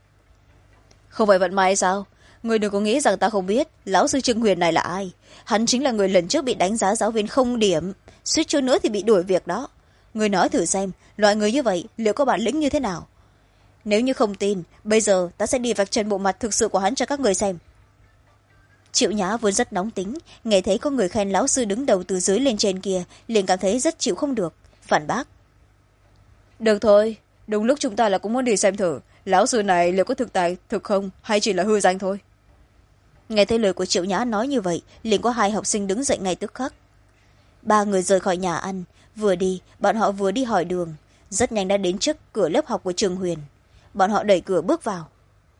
Không phải vận may sao? Người đừng có nghĩ rằng ta không biết lão sư Trương Huyền này là ai. Hắn chính là người lần trước bị đánh giá giáo viên không điểm, suýt chút nữa thì bị đuổi việc đó. Người nói thử xem, loại người như vậy liệu có bản lĩnh như thế nào? Nếu như không tin, bây giờ ta sẽ đi vạch trần bộ mặt thực sự của hắn cho các người xem. Triệu Nhã vốn rất nóng tính, nghe thấy có người khen lão sư đứng đầu từ dưới lên trên kia, liền cảm thấy rất chịu không được, phản bác. Được thôi, đúng lúc chúng ta là cũng muốn đi xem thử lão sư này liệu có thực tài thực không hay chỉ là hư danh thôi. Nghe thấy lời của Triệu Nhã nói như vậy, liền có 2 học sinh đứng dậy ngay tức khắc. 3 người rời khỏi nhà ăn, vừa đi bọn họ vừa đi hỏi đường, rất nhanh đã đến trước cửa lớp học của Trương Huyền. Bọn họ đẩy cửa bước vào.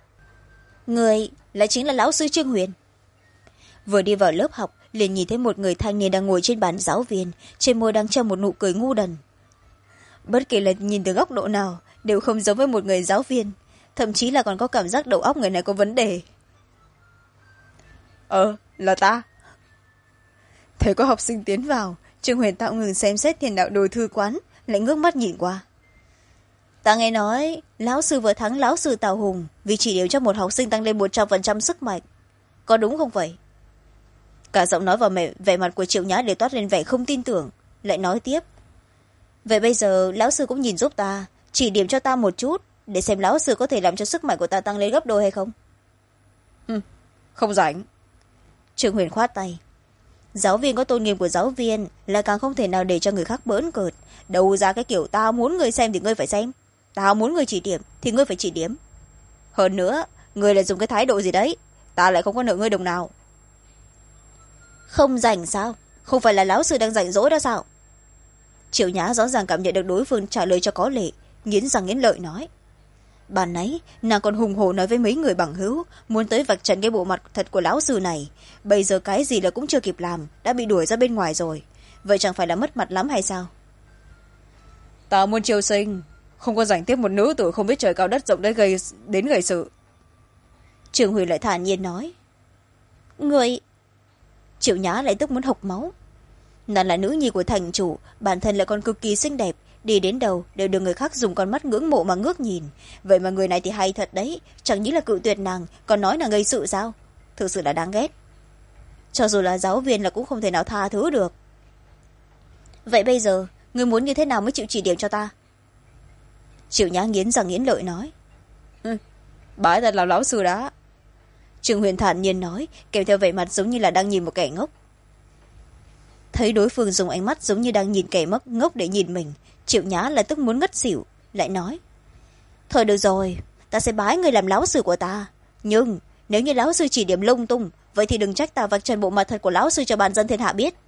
Người lại chính là lão sư Trương Huyền. Vừa đi vào lớp học liền nhìn thấy một người thanh niên đang ngồi trên bàn giáo viên, trên môi đang treo một nụ cười ngu đần. Bất kể là nhìn từ góc độ nào đều không giống với một người giáo viên, thậm chí là còn có cảm giác đầu óc người này có vấn đề. Là ta. Thấy có học sinh tiến vào, Trương Huyền tạm ngừng xem xét Thiên Đạo Đồ Thư Quán, lại ngước mắt nhìn qua. Ta nghe nói lão sư vừa thắng lão sư Tào Hùng vì chỉ điểm cho một học sinh tăng lên 100% sức mạnh, có đúng không vậy? Cả giọng nói và vẻ mặt của Triệu Nhã đều toát lên vẻ không tin tưởng, lại nói tiếp. Vậy bây giờ lão sư cũng nhìn giúp ta, chỉ điểm cho ta một chút, để xem lão sư có thể làm cho sức mạnh của ta tăng lên gấp đôi hay không. Không rảnh. Trương Huyền khoát tay. Giáo viên có tôn nghiêm của giáo viên, là càng không thể nào để cho người khác bỡn cợt. Đầu ra cái kiểu tao muốn người xem thì ngươi phải xem, tao muốn người chỉ điểm thì ngươi phải chỉ điểm. Hơn nữa, ngươi lại dùng cái thái độ gì đấy, ta lại không có nợ ngươi đồng nào. Không rảnh sao? Không phải là lão sư đang rảnh rỗi đó sao? Triệu Nhã rõ ràng cảm nhận được đối phương trả lời cho có lệ, nghiến răng nghiến lợi nói. Ban nãy nàng còn hùng hổ nói với mấy người bằng hữu muốn tới vạch trần cái bộ mặt thật của lão sư này, bây giờ cái gì là cũng chưa kịp làm đã bị đuổi ra bên ngoài rồi, vậy chẳng phải là mất mặt lắm hay sao? Ta muốn chiêu sinh, không có rảnh tiếp một nữ tử không biết trời cao đất rộng đến gây sự. Trường Huy lại thản nhiên nói. Người... Triệu Nhã lại tức muốn hộc máu. Nàng là nữ nhi của thành chủ, bản thân lại còn cực kỳ xinh đẹp, đi đến đâu đều được người khác dùng con mắt ngưỡng mộ mà ngước nhìn. Vậy mà người này thì hay thật đấy, chẳng những là cự tuyệt nàng, còn nói nàng gây sự sao? Thực sự là đáng ghét. Cho dù là giáo viên là cũng không thể nào tha thứ được. Vậy bây giờ người muốn như thế nào mới chịu chỉ điểm cho ta? Triệu Nhã nghiến răng nghiến lợi nói. Bái thật là lão sư đã. Trương Huyền thản nhiên nói, kèm theo vẻ mặt giống như là đang nhìn một kẻ ngốc. Thấy đối phương dùng ánh mắt giống như đang nhìn kẻ ngốc để nhìn mình, Triệu Nhã là tức muốn ngất xỉu, lại nói. Thôi được rồi, ta sẽ bái người làm lão sư của ta. Nhưng nếu như lão sư chỉ điểm lung tung, vậy thì đừng trách ta vạch trần bộ mặt thật của lão sư cho bàn dân thiên hạ biết.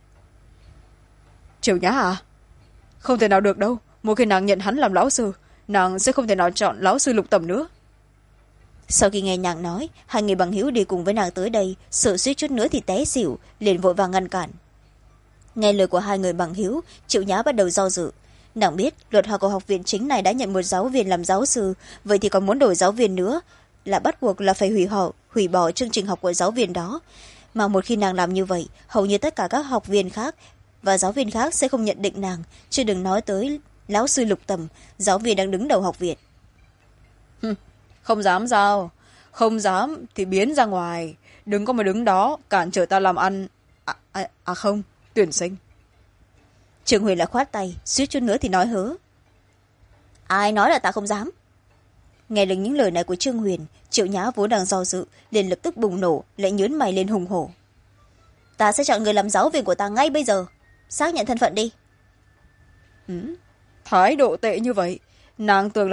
Triệu Nhã à? Không thể nào được đâu, một khi nàng nhận hắn làm lão sư, nàng sẽ không thể nào chọn lão sư Lục Tầm nữa. Sau khi nghe nàng nói, 2 người bằng hữu đi cùng với nàng tới đây, sợ suýt chút nữa thì té xỉu, liền vội vàng ngăn cản. Nghe lời của 2 người bằng hữu, Triệu Nhã bắt đầu do dự. Nàng biết luật học của học viện chính này đã nhận một giáo viên làm giáo sư, vậy thì còn muốn đổi giáo viên nữa là bắt buộc là phải hủy bỏ chương trình học của giáo viên đó. Mà một khi nàng làm như vậy, hầu như tất cả các học viên khác và giáo viên khác sẽ không nhận định nàng, chứ đừng nói tới lão sư Lục Tầm, giáo viên đang đứng đầu học viện. Không dám sao? không dám thì biến ra ngoài, đừng có mà đứng đó cản trở ta làm ăn không tuyển sinh. Trương Huyền lại khoát tay, suýt chút nữa thì nói hớ. Ai nói là ta không dám? Nghe được những lời này của Trương Huyền, Triệu Nhã vốn đang do dự liền lập tức bùng nổ, lại nhớn mày lên hùng hổ. Ta sẽ chọn người làm giáo viên của ta ngay bây giờ, xác nhận thân phận đi. Thái độ tệ như vậy, nàng tưởng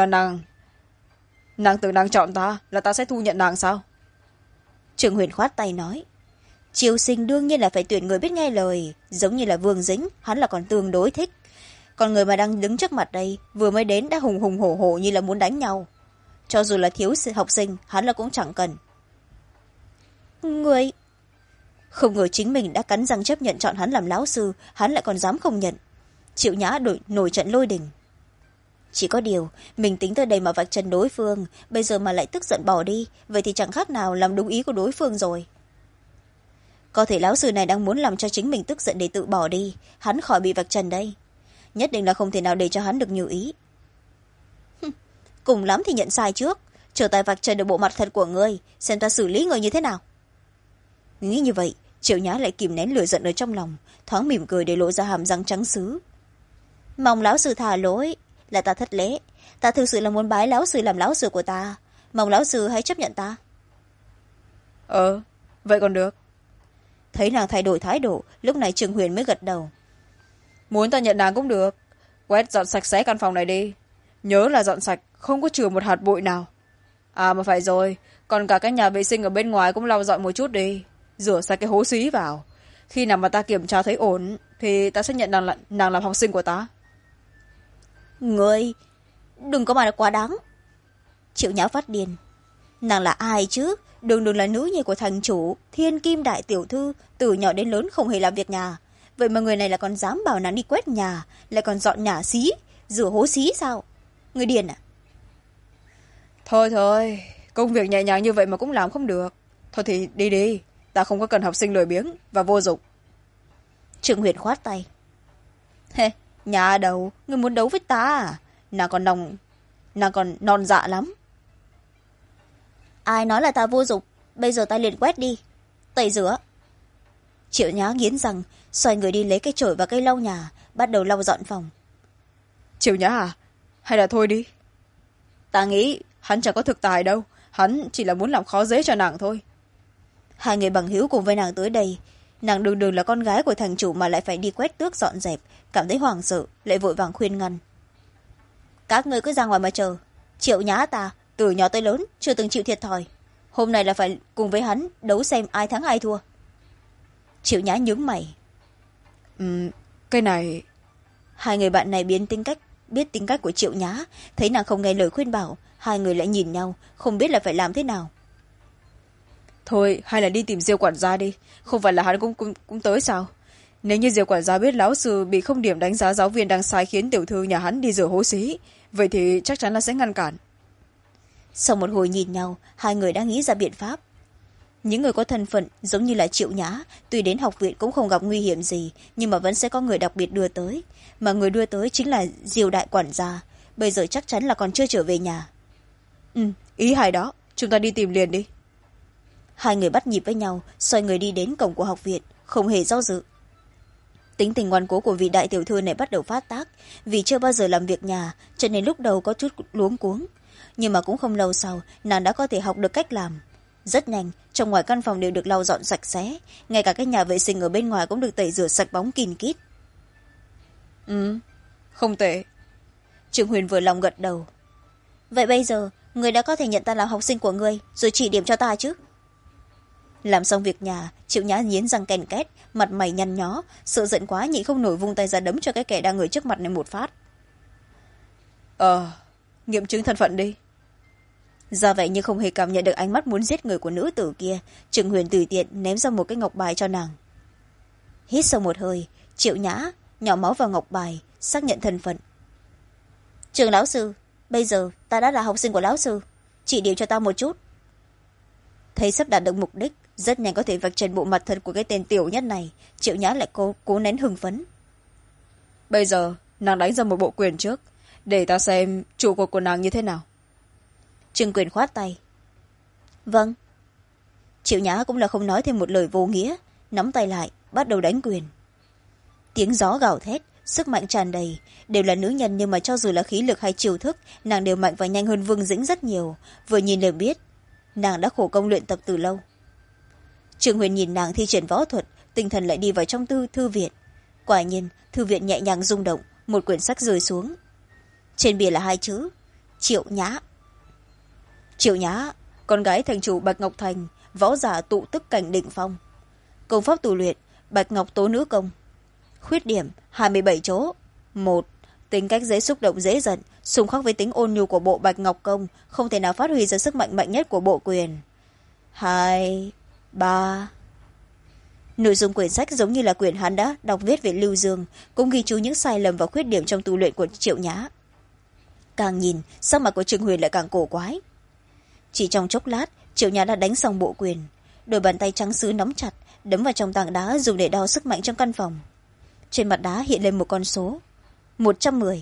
nàng chọn ta là ta sẽ thu nhận nàng sao? Trương Huyền khoát tay nói. Triều Sinh đương nhiên là phải tuyển người biết nghe lời, giống như là Vương Dĩnh, hắn là còn tương đối thích. Còn người mà đang đứng trước mặt đây vừa mới đến đã hùng hùng hổ hổ như là muốn đánh nhau. Cho dù là thiếu học sinh, hắn là cũng chẳng cần. Người không ngờ chính mình đã cắn răng chấp nhận chọn hắn làm lão sư, hắn lại còn dám không nhận. Triệu Nhã nổi trận lôi đình. Chỉ có điều mình tính tới đây mà vạch trần đối phương, bây giờ mà lại tức giận bỏ đi, vậy thì chẳng khác nào làm đúng ý của đối phương rồi. Có thể lão sư này đang muốn làm cho chính mình tức giận để tự bỏ đi, hắn khỏi bị vạch trần đây. Nhất định là không thể nào để cho hắn được như ý. Cùng lắm thì nhận sai trước, chờ tay vạch trần được bộ mặt thật của ngươi, xem ta xử lý người như thế nào. Nghĩ như vậy, Triệu Nhã lại kìm nén lửa giận ở trong lòng, thoáng mỉm cười để lộ ra hàm răng trắng sứ. Mong lão sư tha lỗi, là ta thất lễ, ta thực sự là muốn bái lão sư làm lão sư của ta, mong lão sư hãy chấp nhận ta. Vậy còn được. Thấy nàng thay đổi thái độ, lúc này Trương Huyền mới gật đầu. Muốn ta nhận nàng cũng được, quét dọn sạch sẽ căn phòng này đi, nhớ là dọn sạch, không có chừa một hạt bụi nào. Mà phải rồi, còn cả cái nhà vệ sinh ở bên ngoài cũng lau dọn một chút đi, rửa sạch cái hố xí vào. Khi nào mà ta kiểm tra thấy ổn thì ta sẽ nhận nàng làm học sinh của ta. Ngươi đừng có mà quá đáng. Triệu Nhã phát điên. Nàng là ai chứ? Đường đường là nữ nhi của thành chủ, thiên kim đại tiểu thư, từ nhỏ đến lớn không hề làm việc nhà. Vậy mà người này là còn dám bảo nàng đi quét nhà, lại còn dọn nhà xí, rửa hố xí sao? Người điên à? Thôi, công việc nhẹ nhàng như vậy mà cũng làm không được. Thôi thì đi đi, ta không có cần học sinh lười biếng và vô dụng. Trương Huyền khoát tay. Nhà đầu, ngươi muốn đấu với ta à? Nàng còn non dạ lắm. Ai nói là ta vô dụng, bây giờ ta liền quét đi, tẩy rửa. Triệu Nhã nghiến răng, xoay người đi lấy cái chổi và cây lau nhà, bắt đầu lau dọn phòng. Triệu Nhã à? Hay là thôi đi? Ta nghĩ hắn chẳng có thực tài đâu, hắn chỉ là muốn làm khó dễ cho nàng thôi. Hai người bằng hữu cùng với nàng tới đây, nàng đường đường là con gái của thành chủ mà lại phải đi quét tước dọn dẹp, cảm thấy hoảng sợ, lại vội vàng khuyên ngăn. Các ngươi cứ ra ngoài mà chờ, Triệu Nhã ta từ nhỏ tới lớn chưa từng chịu thiệt thòi, hôm nay là phải cùng với hắn đấu xem ai thắng ai thua. Triệu Nhã nhướng mày. Cái này... Hai người bạn này biết tính cách của Triệu Nhã, thấy nàng không nghe lời khuyên bảo, hai người lại nhìn nhau, không biết là phải làm thế nào. Thôi, hay là đi tìm Diêu quản gia đi, không phải là hắn cũng tới sao? Nếu như Diêu quản gia biết lão sư bị không điểm đánh giá giáo viên đang sai khiến tiểu thư nhà hắn đi rửa hố xí, vậy thì chắc chắn là sẽ ngăn cản. Sau một hồi nhìn nhau, hai người đã nghĩ ra biện pháp. Những người có thân phận giống như là Triệu Nhã, tuy đến học viện cũng không gặp nguy hiểm gì, nhưng mà vẫn sẽ có người đặc biệt đưa tới, mà người đưa tới chính là Diêu đại quản gia, bây giờ chắc chắn là còn chưa trở về nhà. Ý hay đó, chúng ta đi tìm liền đi. Hai người bắt nhịp với nhau, xoay người đi đến cổng của học viện, không hề do dự. Tính tình ngoan cố của vị đại tiểu thư này bắt đầu phát tác, vì chưa bao giờ làm việc nhà, cho nên lúc đầu có chút luống cuống. Nhưng mà cũng không lâu sau, nàng đã có thể học được cách làm. Rất nhanh, trong ngoài căn phòng đều được lau dọn sạch sẽ, ngay cả cái nhà vệ sinh ở bên ngoài cũng được tẩy rửa sạch bóng kín kít. Không tệ. Trương Huyền vừa lòng gật đầu. Vậy bây giờ, người đã có thể nhận ta làm học sinh của ngươi, rồi chỉ điểm cho ta chứ? Làm xong việc nhà, Triệu Nhã nghiến răng ken két, mặt mày nhăn nhó, sợ giận quá nhịn không nổi vung tay ra đấm cho cái kẻ đang ở trước mặt này một phát. Nghiệm chứng thân phận đi. Do vậy nhưng không hề cảm nhận được ánh mắt muốn giết người của nữ tử kia, Trương Huyền tùy tiện ném ra một cái ngọc bài cho nàng. Hít sâu một hơi, Triệu Nhã nhỏ máu vào ngọc bài, xác nhận thân phận. Trường lão sư, bây giờ ta đã là học sinh của lão sư, chỉ điểm cho ta một chút. Thấy sắp đạt được mục đích, rất nhanh có thể vạch trần bộ mặt thật của cái tên tiểu nhất này, Triệu Nhã lại cố nén hưng phấn. Bây giờ nàng đánh ra một bộ quyền trước, để ta xem trụ cột của nàng như thế nào. Trương Quyền khoát tay. vâng. Triệu nhã cũng là không nói thêm một lời vô nghĩa, nắm tay lại bắt đầu đánh quyền. Tiếng gió gào thét, sức mạnh tràn đầy, đều là nữ nhân nhưng mà cho dù là khí lực hay chiêu thức, nàng đều mạnh và nhanh hơn Vương Dĩnh rất nhiều, vừa nhìn đều biết nàng đã khổ công luyện tập từ lâu. Trường Huyền nhìn nàng thi triển võ thuật, tinh thần lại đi vào trong thư viện. Quả nhiên thư viện nhẹ nhàng rung động, một quyển sách rơi xuống, trên bìa là 2 chữ Triệu Nhã. Triệu Nhã, con gái thành chủ Bạch Ngọc Thành, võ giả tụ tức cảnh đỉnh phong, công pháp tu luyện Bạch Ngọc Tố Nữ Công. Khuyết điểm 27 chỗ. 1. Tính cách dễ xúc động dễ giận, xung khắc với tính ôn nhu của bộ Bạch Ngọc Công, không thể nào phát huy ra sức mạnh mạnh nhất của bộ quyền. 2, 3. Nội dung quyển sách giống như là quyển hắn đã đọc viết về Lưu Dương, cũng ghi chú những sai lầm và khuyết điểm trong tu luyện của Triệu Nhã. Càng nhìn, sắc mặt của Trương Huyền lại càng cổ quái. Chỉ trong chốc lát, Triệu Nhã đã đánh xong bộ quyền, đôi bàn tay trắng sứ nắm chặt, đấm vào trong tảng đá dùng để đo sức mạnh trong căn phòng. Trên mặt đá hiện lên một con số 110.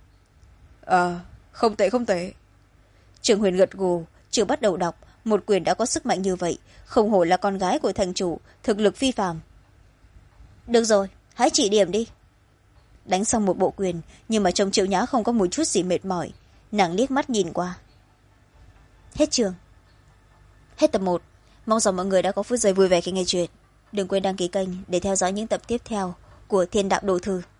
Không tệ không tệ. Trương Huyền gật gù, chưa bắt đầu đọc, một quyền đã có sức mạnh như vậy, không hổ là con gái của thành chủ, thực lực phi phàm. Được rồi, hãy chỉ điểm đi. Đánh xong một bộ quyền, nhưng mà trông Triệu Nhã không có một chút gì mệt mỏi, nàng liếc mắt nhìn qua. Hết chương. Hết tập 1. Mong rằng mọi người đã có phút giây vui vẻ khi nghe chuyện. Đừng quên đăng ký kênh để theo dõi những tập tiếp theo của Thiên Đạo Đồ Thư.